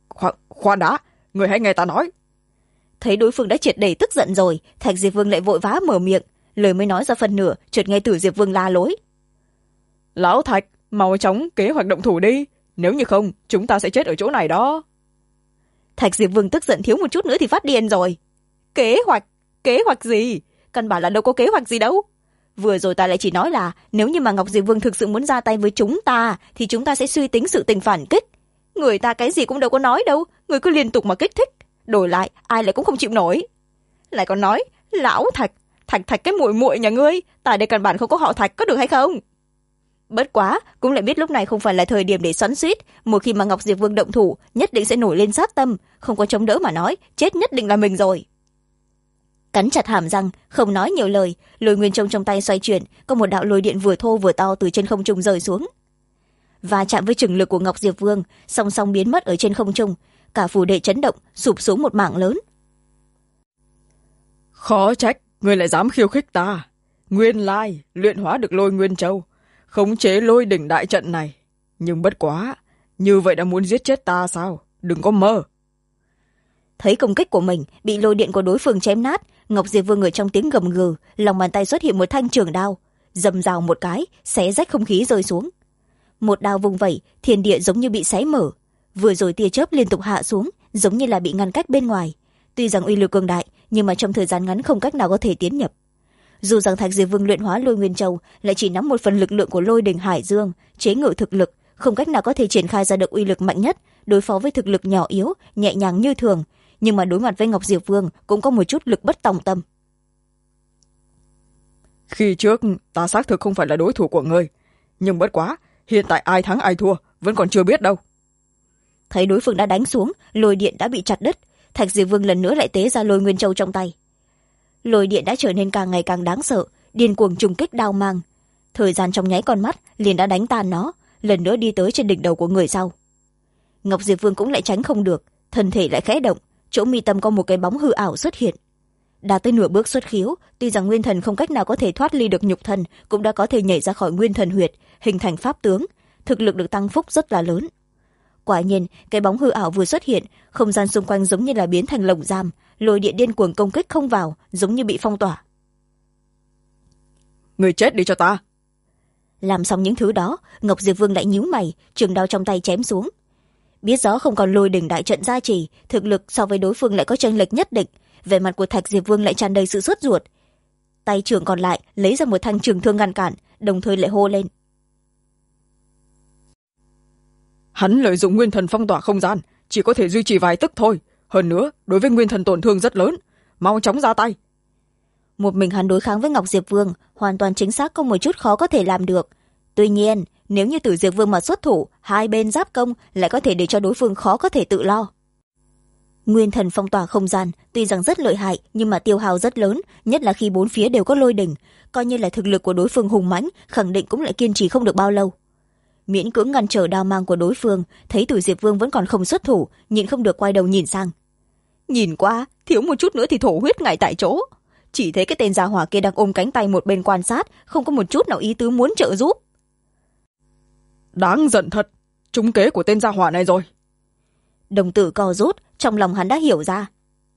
Khoan đã, người hãy nghe ta nói. Thấy đối phương đã triệt để tức giận rồi, Thạch Diệp Vương lại vội vã mở miệng. Lời mới nói ra phần nửa, chợt nghe Tử Diệp Vương la lối. Lão Thạch, mau chóng kế hoạch động thủ đi, nếu như không chúng ta sẽ chết ở chỗ này đó. Thạch Diệp Vương tức giận thiếu một chút nữa thì phát điên rồi. Kế hoạch gì? Căn bản là đâu có kế hoạch gì đâu. Vừa rồi ta lại chỉ nói là nếu như mà Ngọc Diệp Vương thực sự muốn ra tay với chúng ta thì chúng ta sẽ suy tính sự tình phản kích. Người ta cái gì cũng đâu có nói đâu, người cứ liên tục mà kích thích, đổi lại ai lại cũng không chịu nổi. Lại còn nói lão Thạch, Thạch cái muội muội nhà ngươi, tại đây căn bản không có họ Thạch, có được hay không? Bất quá cũng lại biết lúc này không phải là thời điểm để xoắn xuýt, một khi mà Ngọc Diệp Vương động thủ nhất định sẽ nổi lên sát tâm, không có chống đỡ mà nói chết nhất định là mình rồi. Cắn chặt hàm răng không nói nhiều lời, lôi nguyên trong tay xoay chuyển, có một đạo lôi điện vừa thô vừa to từ trên không trung rơi xuống, và chạm với chừng lực của Ngọc Diệp Vương, song song biến mất ở trên không trung. Cả phủ đệ chấn động, sụp xuống một mảng lớn. Khó trách ngươi lại dám khiêu khích ta. Nguyên lai luyện hóa được Lôi Nguyên Châu, khống chế lôi đỉnh đại trận này. Nhưng bất quá, như vậy đã muốn giết chết ta sao? Đừng có mơ. Thấy công kích của mình bị lôi điện của đối phương chém nát, Ngọc Diệp Vương ở trong tiếng gầm gừ, lòng bàn tay xuất hiện một thanh trường đao, rầm rào một cái, xé rách không khí rơi xuống. Một đao vung vẩy, thiên địa giống như bị xé mở. Vừa rồi tia chớp liên tục hạ xuống, giống như là bị ngăn cách bên ngoài. Tuy rằng uy lực cường đại, nhưng mà trong thời gian ngắn không cách nào có thể tiến nhập. Dù rằng Thạch Diệp Vương luyện hóa Lôi Nguyên Châu lại chỉ nắm một phần lực lượng của Lôi Đình Hải Dương, chế ngự thực lực, không cách nào có thể triển khai ra được uy lực mạnh nhất, đối phó với thực lực nhỏ yếu, nhẹ nhàng như thường, nhưng mà đối mặt với Ngọc Diệp Vương cũng có một chút lực bất tòng tâm. Khi trước ta xác thực không phải là đối thủ của ngươi, nhưng bất quá hiện tại ai thắng ai thua vẫn còn chưa biết đâu. Thấy đối phương đã đánh xuống, lôi điện đã bị chặt đứt, Thạch Diệp Vương lần nữa lại tế ra Lôi Nguyên Châu trong tay. Lôi điện đã trở nên càng ngày càng đáng sợ, điên cuồng trùng kích đao mang. Thời gian trong nháy con mắt liền đã đánh tan nó, lần nữa đi tới trên đỉnh đầu của người sau. Ngọc Diệp Vương cũng lại tránh không được, thân thể lại khẽ động, chỗ mi tâm có một cái bóng hư ảo xuất hiện. Đã tới nửa bước xuất khiếu, tuy rằng nguyên thần không cách nào có thể thoát ly được nhục thân, cũng đã có thể nhảy ra khỏi nguyên thần huyệt, hình thành pháp tướng, thực lực được tăng phúc rất là lớn. Quả nhiên, cái bóng hư ảo vừa xuất hiện, không gian xung quanh giống như là biến thành lồng giam, lôi điện điên cuồng công kích không vào, giống như bị phong tỏa. Người chết đi cho ta. Làm xong những thứ đó, Ngọc Diệp Vương lại nhíu mày, trường đao trong tay chém xuống. Biết rõ không còn Lôi Đỉnh đại trận gia trì, thực lực so với đối phương lại có chênh lệch nhất định, vẻ mặt của Thạch Diệp Vương lại tràn đầy sự sốt ruột. Tay trưởng còn lại lấy ra một thanh trường thương ngăn cản, đồng thời lại hô lên. Hắn lợi dụng nguyên thần phong tỏa không gian, chỉ có thể duy trì vài tức thôi. Hơn nữa, đối với nguyên thần tổn thương rất lớn. Mau chóng ra tay. Một mình hắn đối kháng với Ngọc Diệp Vương, hoàn toàn chính xác không một chút khó có thể làm được. Tuy nhiên, nếu như Tử Diệp Vương mà xuất thủ, hai bên giáp công lại có thể để cho đối phương khó có thể tự lo. Nguyên thần phong tỏa không gian tuy rằng rất lợi hại, nhưng mà tiêu hao rất lớn, nhất là khi bốn phía đều có lôi đỉnh, coi như là thực lực của đối phương hùng mãnh, khẳng định cũng lại kiên trì không được bao lâu. Miễn cưỡng ngăn trở đao mang của đối phương, thấy Tử Diệp Vương vẫn còn không xuất thủ, nhịn không được quay đầu nhìn sang. Nhìn qua, thiếu một chút nữa thì thổ huyết ngay tại chỗ. Chỉ thấy cái tên gia hỏa kia đang ôm cánh tay một bên quan sát, không có một chút nào ý tứ muốn trợ giúp. Đáng giận thật, trúng kế của tên gia hỏa này rồi. Đồng tử co rút, trong lòng hắn đã hiểu ra.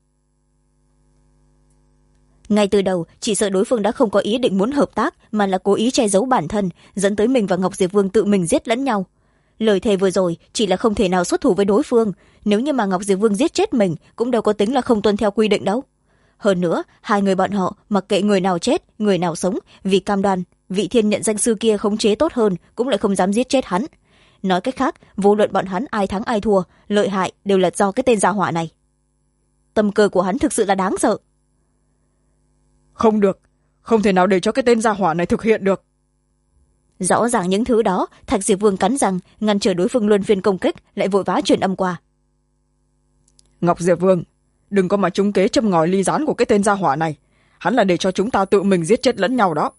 Ngay từ đầu, chỉ sợ đối phương đã không có ý định muốn hợp tác, mà là cố ý che giấu bản thân, dẫn tới mình và Ngọc Diệp Vương tự mình giết lẫn nhau. Lời thề vừa rồi chỉ là không thể nào xuất thủ với đối phương, nếu như mà Ngọc Diệp Vương giết chết mình, cũng đâu có tính là không tuân theo quy định đâu. Hơn nữa, hai người bọn họ mặc kệ người nào chết, người nào sống, vì cam đoan vị thiên nhận danh sư kia khống chế tốt hơn, cũng lại không dám giết chết hắn. Nói cách khác, vô luận bọn hắn ai thắng ai thua, lợi hại đều là do cái tên gia hỏa này. Tâm cơ của hắn thực sự là đáng sợ. Không được, không thể nào để cho cái tên gia hỏa này thực hiện được. Rõ ràng những thứ đó, Thạch Diệp Vương cắn răng ngăn trở đối phương luân phiên công kích, lại vội vã truyền âm qua. Ngọc Diệp Vương, đừng có mà trúng kế châm ngòi ly gián của cái tên gia hỏa này, hắn là để cho chúng ta tự mình giết chết lẫn nhau đó.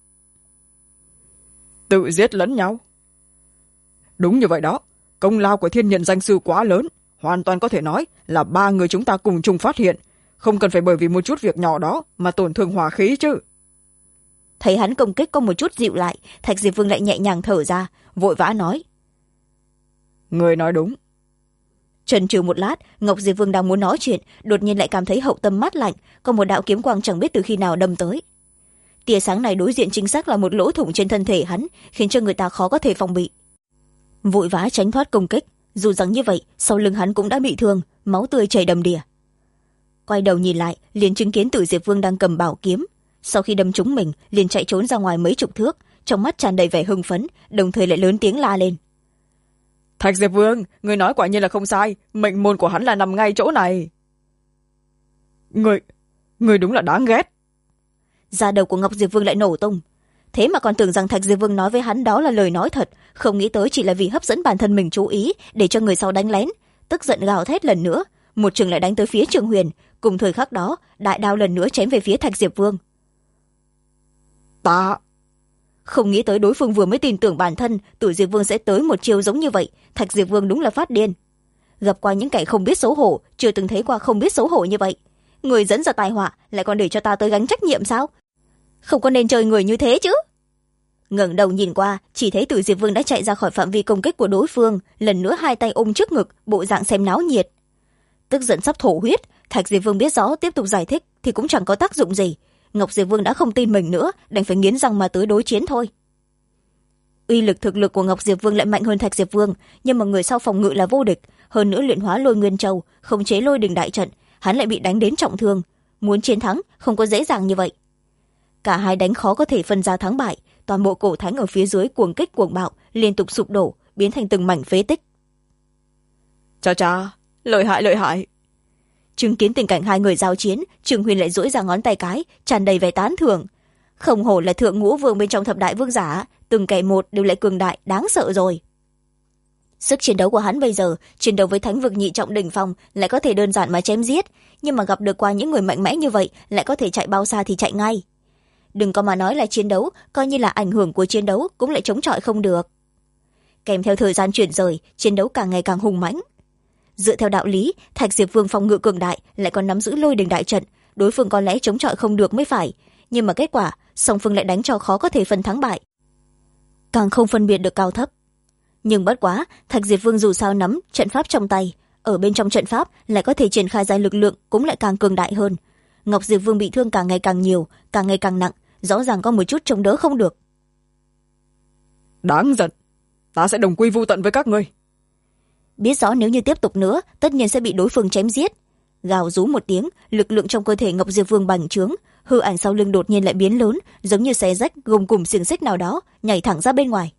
Tự giết lẫn nhau? Đúng như vậy đó, công lao của thiên nhận danh sư quá lớn, hoàn toàn có thể nói là ba người chúng ta cùng chung phát hiện, không cần phải bởi vì một chút việc nhỏ đó mà tổn thương hòa khí chứ. Thấy hắn công kích có một chút dịu lại, Thạch Diệp Vương lại nhẹ nhàng thở ra, vội vã nói. Người nói đúng. chần chừ một lát, Ngọc Diệp Vương đang muốn nói chuyện, đột nhiên lại cảm thấy hậu tâm mát lạnh, có một đạo kiếm quang chẳng biết từ khi nào đâm tới. Tia sáng này đối diện chính xác là một lỗ thủng trên thân thể hắn, khiến cho người ta khó có thể phòng bị. Vội vã tránh thoát công kích, dù rằng như vậy sau lưng hắn cũng đã bị thương, máu tươi chảy đầm đìa. Quay đầu nhìn lại, liền chứng kiến Tử Diệp Vương đang cầm bảo kiếm, sau khi đâm trúng mình liền chạy trốn ra ngoài mấy chục thước, trong mắt tràn đầy vẻ hưng phấn, đồng thời lại lớn tiếng la lên: Thạch Diệp Vương, người nói quả nhiên là không sai, mệnh môn của hắn là nằm ngay chỗ này. Người đúng là đáng ghét. Da đầu của Ngọc Diệp Vương lại nổ tung, thế mà còn tưởng rằng Thạch Diệp Vương nói với hắn đó là lời nói thật, không nghĩ tới chỉ là vì hấp dẫn bản thân mình chú ý để cho người sau đánh lén. Tức giận gào thét lần nữa, một trường lại đánh tới phía Trường Huyền, cùng thời khắc đó đại đao lần nữa chém về phía Thạch Diệp Vương. Ta không nghĩ tới đối phương vừa mới tin tưởng bản thân Tử Diệp Vương sẽ tới một chiêu giống như vậy. Thạch Diệp Vương đúng là phát điên, gặp qua những kẻ không biết xấu hổ, chưa từng thấy qua không biết xấu hổ như vậy. Người dẫn ra tai họa lại còn để cho ta tới gánh trách nhiệm sao? Không có nên chơi người như thế chứ. Ngẩng đầu nhìn qua, chỉ thấy Tử Diệp Vương đã chạy ra khỏi phạm vi công kích của đối phương, lần nữa hai tay ôm trước ngực, bộ dạng xem náo nhiệt. Tức giận sắp thổ huyết, Thạch Diệp Vương biết rõ tiếp tục giải thích thì cũng chẳng có tác dụng gì. Ngọc Diệp Vương đã không tin mình nữa, đành phải nghiến răng mà tới đối chiến thôi. Uy lực thực lực của Ngọc Diệp Vương lại mạnh hơn Thạch Diệp Vương, nhưng mà người sau phòng ngự là vô địch, hơn nữa luyện hóa Lôi Nguyên Châu, khống chế Lôi Đình đại trận, hắn lại bị đánh đến trọng thương, muốn chiến thắng không có dễ dàng như vậy. Cả hai đánh khó có thể phân ra thắng bại, toàn bộ cổ thánh ở phía dưới cuồng kích cuồng bạo, liên tục sụp đổ, biến thành từng mảnh phế tích. Cha, lợi hại. Chứng kiến tình cảnh hai người giao chiến, Trường Huyền lại duỗi ra ngón tay cái, tràn đầy vẻ tán thưởng. Không hổ là thượng ngũ vương bên trong thập đại vương giả, từng kẻ một đều lại cường đại, đáng sợ rồi. Sức chiến đấu của hắn bây giờ, chiến đấu với thánh vực nhị trọng đỉnh phong lại có thể đơn giản mà chém giết, nhưng mà gặp được qua những người mạnh mẽ như vậy lại có thể chạy bao xa thì chạy ngay. Đừng có mà nói là chiến đấu, coi như là ảnh hưởng của chiến đấu cũng lại chống chọi không được. Kèm theo thời gian chuyển rời, chiến đấu càng ngày càng hùng mãnh. Dựa theo đạo lý, Thạch Diệp Vương phòng ngự cường đại, lại còn nắm giữ Lôi Đình đại trận, đối phương có lẽ chống chọi không được mới phải, nhưng mà kết quả song phương lại đánh cho khó có thể phân thắng bại, càng không phân biệt được cao thấp. Nhưng bất quá, Thạch Diệp Vương dù sao nắm trận pháp trong tay, ở bên trong trận pháp lại có thể triển khai ra lực lượng cũng lại càng cường đại hơn. Ngọc Diệp Vương bị thương càng ngày càng nhiều, càng ngày càng nặng, rõ ràng có một chút chống đỡ không được. Đáng giận, ta sẽ đồng quy vu tận với các ngươi. Biết rõ nếu như tiếp tục nữa tất nhiên sẽ bị đối phương chém giết, gào rú một tiếng, lực lượng trong cơ thể Ngọc Diệp Vương bành trướng, hư ảnh sau lưng đột nhiên lại biến lớn, giống như xé rách gồm cùng xiềng xích nào đó, nhảy thẳng ra bên ngoài.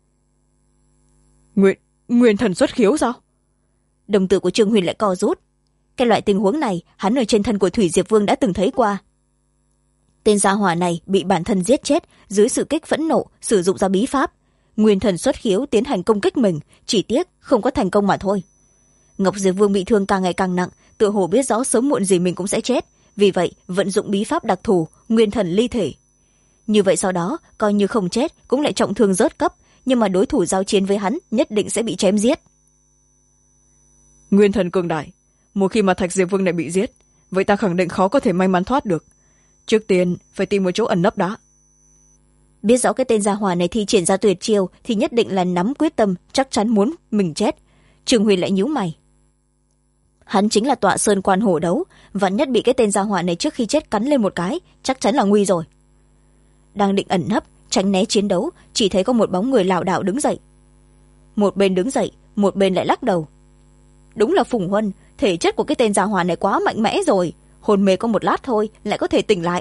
Nguyên thần xuất khiếu sao? Đồng tử của Trương Huyền lại co rút. Cái loại tình huống này hắn ở trên thân của Thủy Diệp Vương đã từng thấy qua. Tên gia hỏa này bị bản thân giết chết dưới sự kích phẫn nộ, sử dụng ra bí pháp nguyên thần xuất khiếu tiến hành công kích mình, chỉ tiếc không có thành công mà thôi. Ngọc Diệp Vương bị thương càng ngày càng nặng, tựa hồ biết rõ sớm muộn gì mình cũng sẽ chết, vì vậy vận dụng bí pháp đặc thù nguyên thần ly thể. Như vậy sau đó coi như không chết cũng lại trọng thương rớt cấp, nhưng mà đối thủ giao chiến với hắn nhất định sẽ bị chém giết. Nguyên thần cường đại, một khi mà Thạch Diệp Vương này bị giết, vậy ta khẳng định khó có thể may mắn thoát được. Trước tiên phải tìm một chỗ ẩn nấp đã. Biết rõ cái tên gia hỏa này thi triển ra tuyệt chiêu thì nhất định là nắm quyết tâm, chắc chắn muốn mình chết. Trường Huyền lại nhíu mày. Hắn chính là tọa sơn quan hổ đấu, vạn nhất bị cái tên gia hỏa này trước khi chết cắn lên một cái, chắc chắn là nguy rồi. Đang định ẩn nấp tránh né chiến đấu, chỉ thấy có một bóng người lảo đảo đứng dậy. Một bên đứng dậy, một bên lại lắc đầu. Đúng là Phùng Huân, thể chất của cái tên gia hỏa này quá mạnh mẽ rồi, hồn mê có một lát thôi lại có thể tỉnh lại.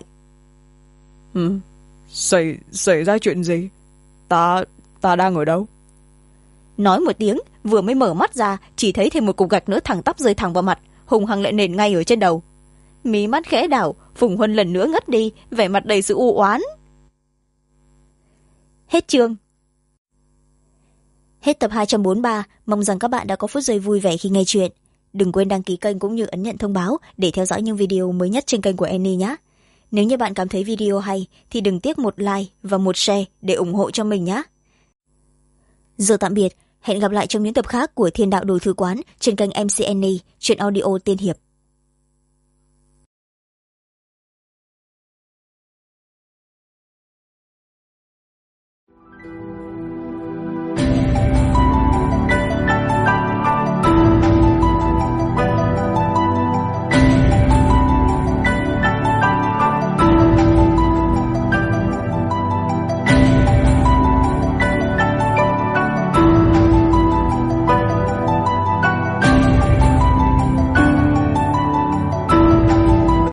Xảy ra chuyện gì? Ta đang ở đâu? Nói một tiếng, vừa mới mở mắt ra, chỉ thấy thêm một cục gạch nữa thẳng tắp rơi thẳng vào mặt, hùng hăng lại nền ngay ở trên đầu. Mí mắt khẽ đảo, Phùng Huân lần nữa ngất đi, vẻ mặt đầy sự u oán. Hết chương. Hết tập 243, mong rằng các bạn đã có phút giây vui vẻ khi nghe chuyện. Đừng quên đăng ký kênh cũng như ấn nhận thông báo để theo dõi những video mới nhất trên kênh của Annie nhé. Nếu như bạn cảm thấy video hay thì đừng tiếc một like và một share để ủng hộ cho mình nhé. Giờ tạm biệt, hẹn gặp lại trong những tập khác của Thiên Đạo Đồ Thư Quán trên kênh MC Annie, truyện audio tiên hiệp.